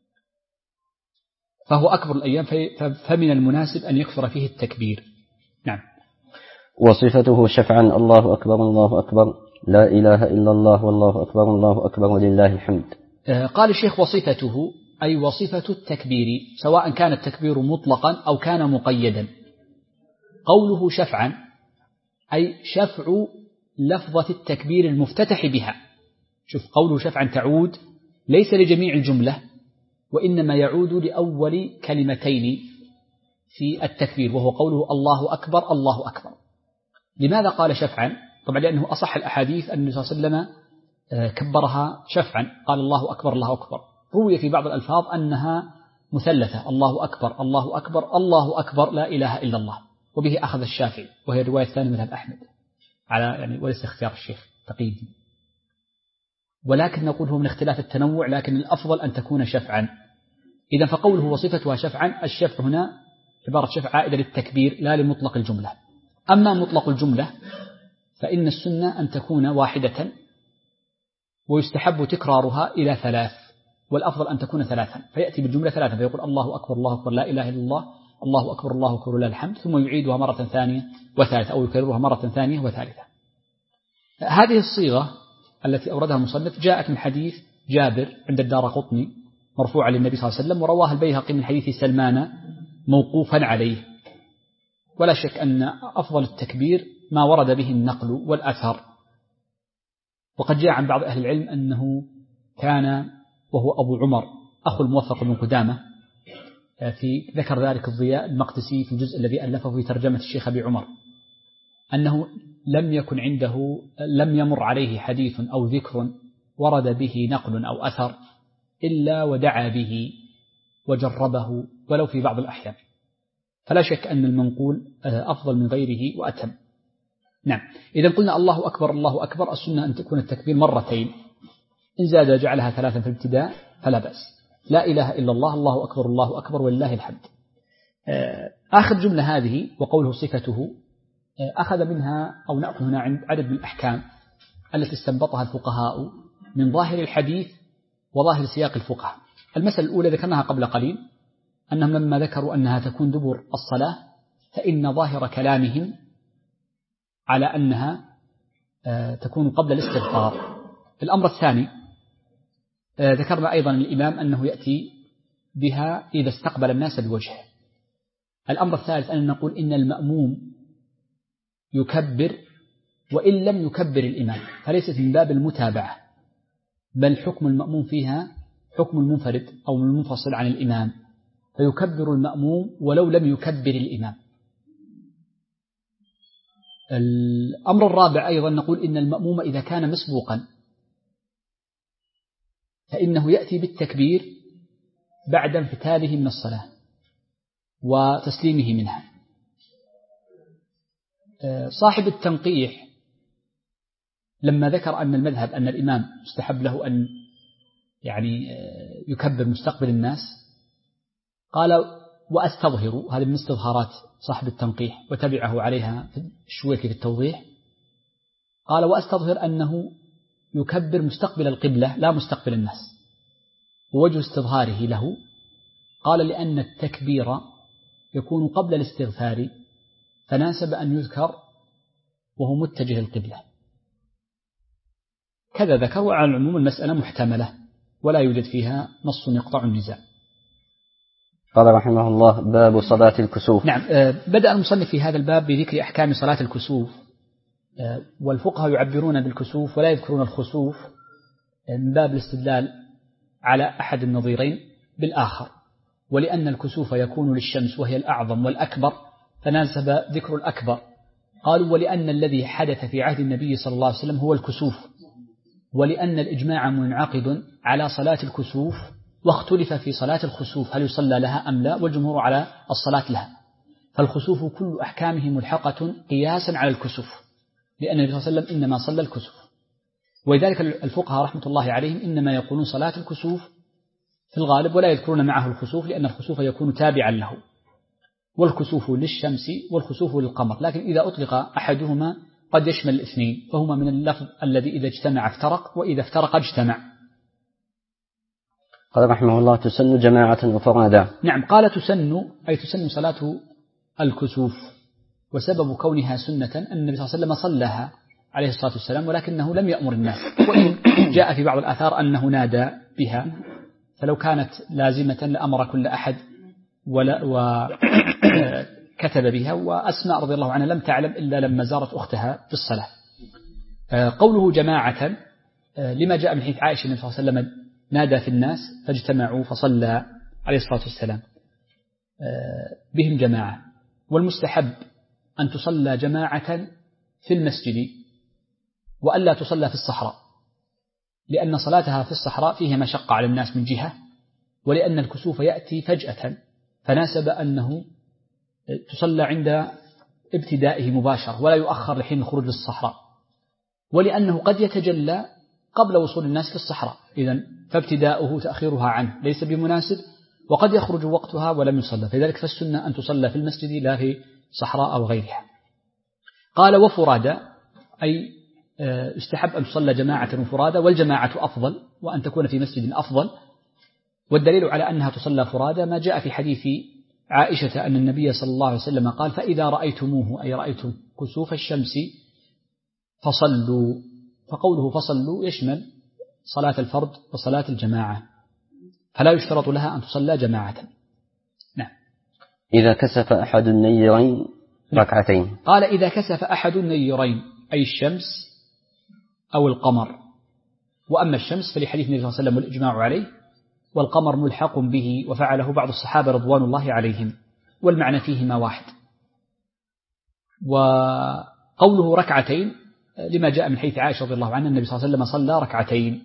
فهو أكبر الأيام، فمن المناسب أن يكثر فيه التكبير. نعم. وصفته شفعا الله أكبر الله أكبر لا إله إلا الله والله أكبر الله أكبر ولله الحمد. قال الشيخ وصفته أي وصفة التكبير، سواء كان التكبير مطلقا أو كان مقيدا. قوله شفعا أي شفع لفظة التكبير المفتتح بها. شوف، قوله شفعا تعود ليس لجميع الجملة، وإنما يعود لأول كلمتين في التكبير، وهو قوله الله أكبر الله أكبر. لماذا قال شفعا؟ طبعا لأنه أصح الأحاديث أن النبي صلى الله عليه وسلم كبرها شفعا، قال الله أكبر الله أكبر. روي في بعض الألفاظ أنها مثلثة، الله أكبر الله أكبر الله أكبر لا إله إلا الله، وبه أخذ الشافعي، وهي الرواية الثانية مذهب أحمد، على يعني وليس اختيار الشيخ تقي الدين. ولكن نقول هو من اختلاف التنوع، لكن الأفضل أن تكون شفعا. إذا فقوله وصفتها شفعا، الشفع هنا عبارة شفع عائدة للتكبير لا لمطلق الجملة. أما مطلق الجملة فإن السنة أن تكون واحدة، ويستحب تكرارها إلى 3، والأفضل أن تكون 3، فيأتي بالجملة 3 فيقول الله أكبر الله أكبر لا إله إلا الله الله أكبر الله أكبر ولله الحمد، ثم يعيدها مرة ثانية وثالثة، أو يكررها مرة ثانية وثالثة. هذه الصيغة التي أوردها المصنف جاءت من حديث جابر عند الدارقطني مرفوعا للنبي صلى الله عليه وسلم، ورواها البيهقي من حديث سلمان موقوفا عليه. ولا شك أن أفضل التكبير ما ورد به النقل والأثر. وقد جاء عن بعض أهل العلم أنه كان، وهو أبو عمر أخو الموفق بن قدامة، في ذكر ذلك الضياء المقدسي في الجزء الذي ألفه في ترجمة الشيخ أبي عمر، أنه لم يكن عنده، لم يمر عليه حديث أو ذكر ورد به نقل أو أثر إلا ودعا به وجربه ولو في بعض الأحيان. فلا شك أن المنقول أفضل من غيره وأتم. نعم. إذا قلنا الله أكبر الله أكبر، السنة أن تكون التكبير مرتين، إن زاد جعلها 3 في الابتداء فلا بأس. لا إله إلا الله الله أكبر الله أكبر ولله الحمد. آخر جملة هذه وقوله صفته أخذ منها أو نأخذ هنا عند عدد من الأحكام التي استنبطها الفقهاء من ظاهر الحديث وظاهر سياق الفقه. المسألة الأولى ذكرناها قبل قليل، أنهم لما ذكروا أنها تكون دبر الصلاة فإن ظاهر كلامهم على أنها تكون قبل الاستغفار. الأمر الثاني ذكرنا أيضا الإمام أنه يأتي بها إذا استقبل الناس بوجهه. الأمر الثالث أن نقول إن المأموم يكبر وإن لم يكبر الإمام، فليست من باب المتابعة، بل حكم المأموم فيها حكم المنفرد أو المنفصل عن الإمام، فيكبر المأموم ولو لم يكبر الإمام. الأمر الرابع أيضا نقول إن المأموم إذا كان مسبوقا فإنه يأتي بالتكبير بعد انفتاله من الصلاة وتسليمه منها. صاحب التنقيح لما ذكر أن المذهب أن الإمام يستحب له أن يعني يكبر مستقبل الناس، قال وأستظهر، هذا من استظهارات صاحب التنقيح وتبعه عليها الشويكي في التوضيح، قال وأستظهر أنه يكبر مستقبل القبلة لا مستقبل الناس. ووجه استظهاره له قال لأن التكبير يكون قبل الاستغفار، فناسب أن يذكر وهو متجه القبلة. كذا ذكر، وعلى العموم المسألة محتملة ولا يوجد فيها نص يقطع النزاع. قال رحمه الله باب صلاة الكسوف. نعم. بدأ المصنف في هذا الباب بذكر أحكام صلاة الكسوف، والفقهاء يعبرون بالكسوف ولا يذكرون الخسوف من باب الاستدلال على أحد النظيرين بالآخر، ولأن الكسوف يكون للشمس وهي الأعظم والأكبر فناسب ذكر الأكبر. قالوا ولأن الذي حدث في عهد النبي صلى الله عليه وسلم هو الكسوف، ولأن الإجماع منعقد على صلاة الكسوف، واختلف في صلاة الخسوف هل يصلى لها أم لا، والجمهور على الصلاة لها. فالخسوف كل أحكامه ملحقة قياسا على الكسوف، لأن النبي صلى الله عليه وسلم إنما صلى الكسوف. ولذلك الفقهاء رحمة الله عليهم إنما يقولون صلاة الكسوف في الغالب، ولا يذكرون معه الخسوف، لأن الخسوف يكون تابعا له، والكسوف للشمس والخسوف للقمر. لكن إذا أطلق أحدهما قد يشمل الاثنين، فهما من اللفظ الذي إذا اجتمع افترق، وإذا افترق اجتمع. قال رحمه الله: تسن جماعة وفرادا. نعم، قال تسن أي تسن صلاة الكسوف، وسبب كونها سنة أن النبي صلى الله عليه وسلم صلىها عليه الصلاة والسلام، ولكنه لم يأمر الناس، وإن جاء في بعض الآثار أنه نادى بها، فلو كانت لازمة لأمر كل أحد وكتب بها. وأسماء رضي الله عنها لم تعلم إلا لما زارت أختها في الصلاة. قوله جماعة لما جاء من حديث عائشة النبي صلى الله عليه وسلم نادى في الناس فاجتمعوا فصلى عليه الصلاة والسلام بهم جماعة. والمستحب أن تصلى جماعة في المسجد وألا تصلى في الصحراء، لأن صلاتها في الصحراء فيها مشقة على الناس من جهة، ولأن الكسوف يأتي فجأة فناسب أنه تصلى عند ابتدائه مباشرة ولا يؤخر لحين الخروج للصحراء، ولأنه قد يتجلى قبل وصول الناس في الصحراء، إذن فابتداؤه تأخيرها عنه ليس بمناسب، وقد يخرج وقتها ولم يصلى، فذلك فالسنة أن تصلى في المسجد لا في صحراء أو غيرها. قال وفرادا أي استحب أن تصلى جماعة وفرادا، والجماعة أفضل، وأن تكون في مسجد أفضل. والدليل على أنها تصلى فرادا ما جاء في حديث عائشة أن النبي صلى الله عليه وسلم قال: فإذا رأيتموه أي رأيتم كسوف الشمس فصلوا. فقوله فصلوا يشمل صلاة الفرد وصلاة الجماعة، فلا يشترط لها أن تصلى جماعة. نعم. إذا كسف أحد النيرين ركعتين. قال إذا كسف أحد النيرين أي الشمس أو القمر. وأما الشمس فلحديث النبي صلى الله عليه وسلم والإجماع عليه، والقمر ملحق به وفعله بعض الصحابة رضوان الله عليهم، والمعنى فيهما واحد. وقوله ركعتين لما جاء من حديث عائشة رضي الله عنها النبي صلى الله عليه وسلم صلى ركعتين.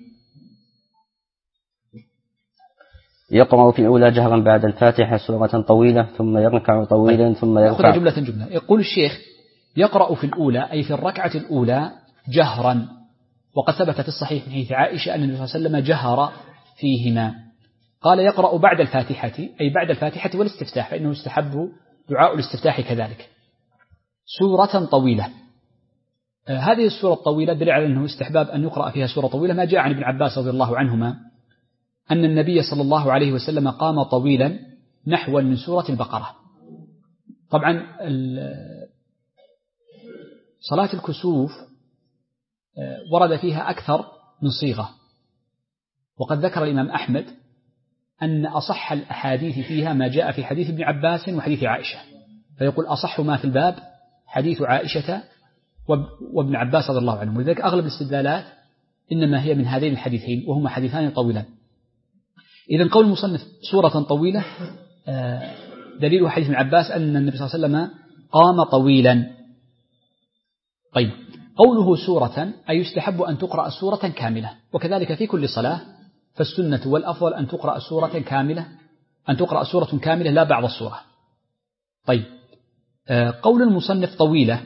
يقرأ في الأولى جهرا بعد الفاتحة سورة طويلة ثم يركع طويلا ثم يركع. خذ جملة. يقول الشيخ: يقرأ في الأولى أي في الركعة الأولى جهرا، وقد ثبت في الصحيح من حديث عائشة أن النبي صلى الله عليه وسلم جهر فيهما. قال يقرأ بعد الفاتحة أي بعد الفاتحة والاستفتاح، فإنه يستحب دعاء الاستفتاح كذلك سورة طويلة. هذه السورة الطويلة دليل على أنه استحباب أن يقرأ فيها سورة طويلة، ما جاء عن ابن عباس رضي الله عنهما أن النبي صلى الله عليه وسلم قام طويلا نحو من سورة البقرة. طبعا صلاة الكسوف ورد فيها أكثر من صيغة، وقد ذكر الإمام أحمد أن أصح الأحاديث فيها ما جاء في حديث ابن عباس وحديث عائشة، فيقول أصح ما في الباب حديث عائشة وابن عباس رضي الله عنهم، ولذلك أغلب الاستدلالات إنما هي من هذين الحديثين وهما حديثان طويلان. إذن قول المصنف سورة طويلة دليل حديث ابن عباس أن النبي صلى الله عليه وسلم قام طويلا. طيب، قوله سورة أي يستحب أن تقرأ سورة كاملة، وكذلك في كل صلاة، فالسنة والأفضل أن تقرأ سورة كاملة، أن تقرأ سورة كاملة لا بعض السورة. طيب، قول المصنف طويلة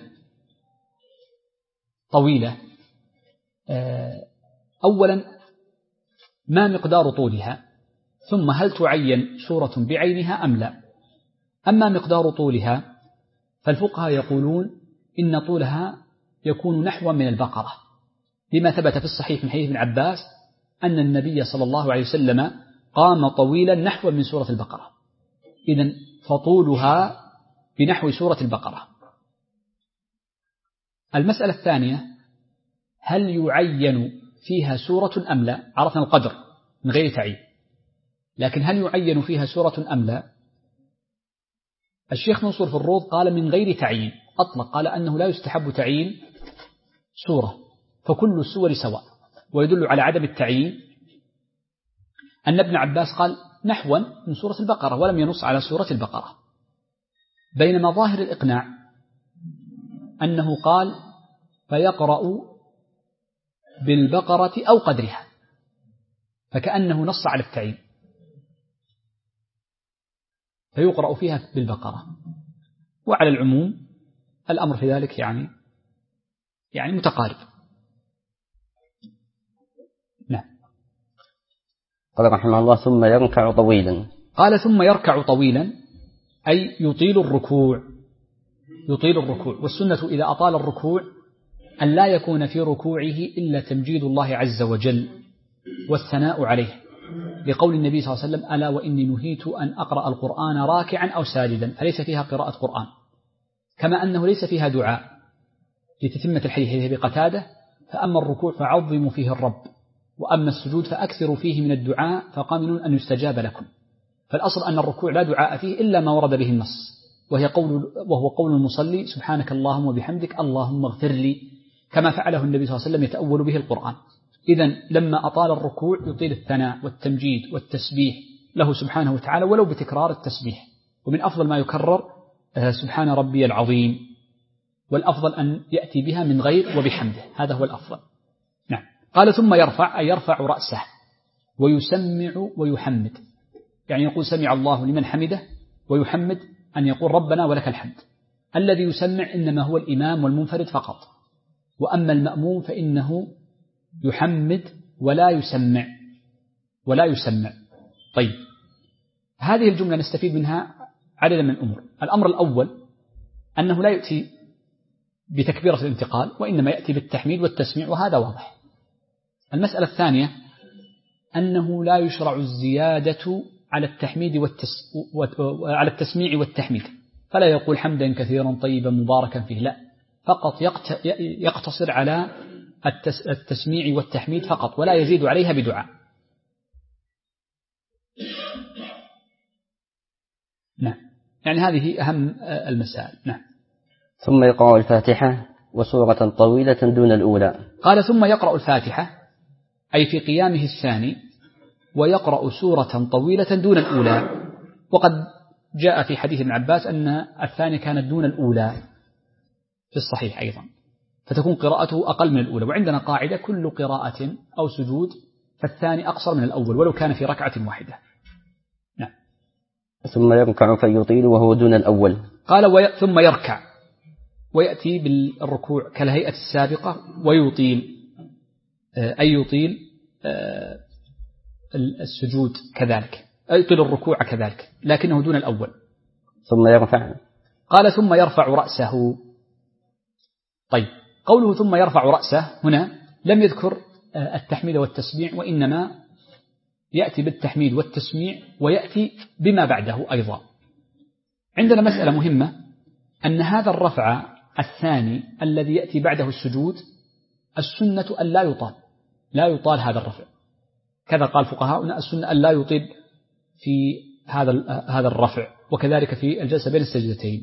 أولا ما مقدار طولها، ثم هل تعين سورة بعينها أم لا؟ أما مقدار طولها فالفقهاء يقولون إن طولها يكون نحو من البقرة، لما ثبت في الصحيح من حديث ابن عباس أن النبي صلى الله عليه وسلم قام طويلا نحو من سورة البقرة، إذن فطولها بنحو سورة البقرة. المسألة الثانية هل يعين فيها سورة أم لا؟ عرفنا القدر من غير تعيين، لكن هل يعين فيها سورة أم لا؟ الشيخ منصور في الروض قال من غير تعيين، أطلق، قال أنه لا يستحب تعيين سورة، فكل السور سواء. ويدل على عدم التعيين أن ابن عباس قال نحوا من سورة البقرة ولم ينص على سورة البقرة، بينما ظاهر الإقناع أنه قال فيقرأ بالبقرة أو قدرها، فكأنه نص على التعيين، فيقرأ فيها بالبقرة. وعلى العموم الأمر في ذلك يعني متقارب. نعم. قال رحمه الله ثم يركع طويلا. قال ثم يركع طويلا أي يطيل الركوع. والسنة إذا أطال الركوع أن لا يكون في ركوعه إلا تمجيد الله عز وجل والثناء عليه، لقول النبي صلى الله عليه وسلم: ألا وإني نهيت أن أقرأ القرآن راكعا أو ساجدا، فليس فيها قراءة قرآن، كما أنه ليس فيها دعاء، لتتمة الحديث بقتادة: فأما الركوع فعظموا فيه الرب، وأما السجود فأكثروا فيه من الدعاء فقامنون أن يستجاب لكم. فالأصل أن الركوع لا دعاء فيه إلا ما ورد به النص، وهو قول المصلي: سبحانك اللهم وبحمدك اللهم اغفر لي، كما فعله النبي صلى الله عليه وسلم يتأول به القرآن. إذن لما أطال الركوع يطيل الثناء والتمجيد والتسبيح له سبحانه وتعالى ولو بتكرار التسبيح، ومن أفضل ما يكرر سبحان ربي العظيم، والأفضل أن يأتي بها من غير وبحمده، هذا هو الأفضل. نعم. قال ثم يرفع أي يرفع رأسه ويسمع ويحمد، يعني يقول سمع الله لمن حمده، ويحمد أن يقول ربنا ولك الحمد. الذي يسمع إنما هو الإمام والمنفرد فقط، وأما المأموم فإنه يحمد ولا يسمع. طيب، هذه الجملة نستفيد منها عددا من الأمور. الأمر الأول أنه لا يأتي بتكبيرة الانتقال، وإنما يأتي بالتحميد والتسميع، وهذا واضح. المسألة الثانية أنه لا يشرع الزيادة على التسميع والتحميد، فلا يقول حمدا كثيرا طيبا مباركا فيه، لا، فقط يقتصر على التسميع والتحميد فقط، ولا يزيد عليها بدعاء. نعم، يعني هذه أهم المسائل. نعم. ثم يقرأ الفاتحة وسورة طويلة دون الأولى. قال ثم يقرأ الفاتحة أي في قيامه الثاني، ويقرأ سورة طويلة دون الأولى، وقد جاء في حديث ابن عباس أن الثاني كانت دون الأولى في الصحيح أيضا، فتكون قراءته أقل من الأولى. وعندنا قاعدة: كل قراءة أو سجود فالثاني أقصر من الأول ولو كان في ركعة واحدة. نعم. ثم يركع فيطيل وهو دون الأول. قال ثم يركع ويأتي بالركوع كالهيئة السابقة، ويطيل أي يطيل السجود كذلك، أي يطيل الركوع كذلك، لكنه دون الأول. ثم يرفع. قال ثم يرفع رأسه. طيب، قوله ثم يرفع رأسه هنا لم يذكر التحميد والتسميع، وإنما يأتي بالتحميد والتسميع ويأتي بما بعده أيضا. عندنا مسألة مهمة، أن هذا الرفع الثاني الذي يأتي بعده السجود السنة أن لا يطال هذا الرفع، كذا قال فقهاؤنا: السنة أن لا يطيل في هذا الرفع، وكذلك في الجلسة بين السجدتين.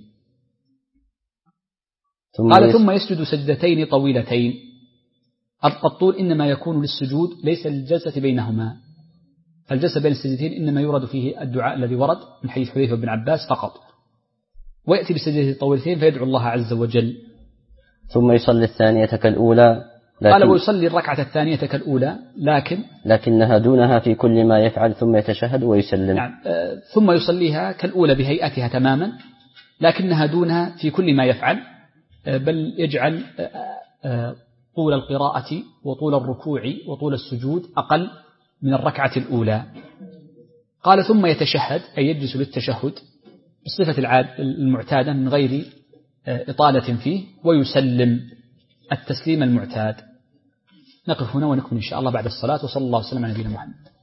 قال ثم يسجد سجدتين طويلتين. الطول إنما يكون للسجود ليس للجلسة بينهما، فالجلسة بين السجدتين إنما يورد فيه الدعاء الذي ورد من حديث حذيفة بن عباس فقط. ويأتي بسجدتين طويلتين فيدعو الله عز وجل. ثم يصلي الثانية كالأولى. قال ويصلي الركعة الثانية كالأولى، لكنها دونها في كل ما يفعل، ثم يتشهد ويسلم. نعم. ثم يصليها كالأولى بهيئتها تماما، لكنها دونها في كل ما يفعل، بل يجعل طول القراءة وطول الركوع وطول السجود أقل من الركعة الأولى. قال ثم يتشهد أي يجلس للتشهد بالصفة المعتادة من غير إطالة فيه، ويسلم التسليم المعتاد. نقف هنا ونكمل إن شاء الله بعد الصلاة، وصلى الله وسلم على نبينا محمد.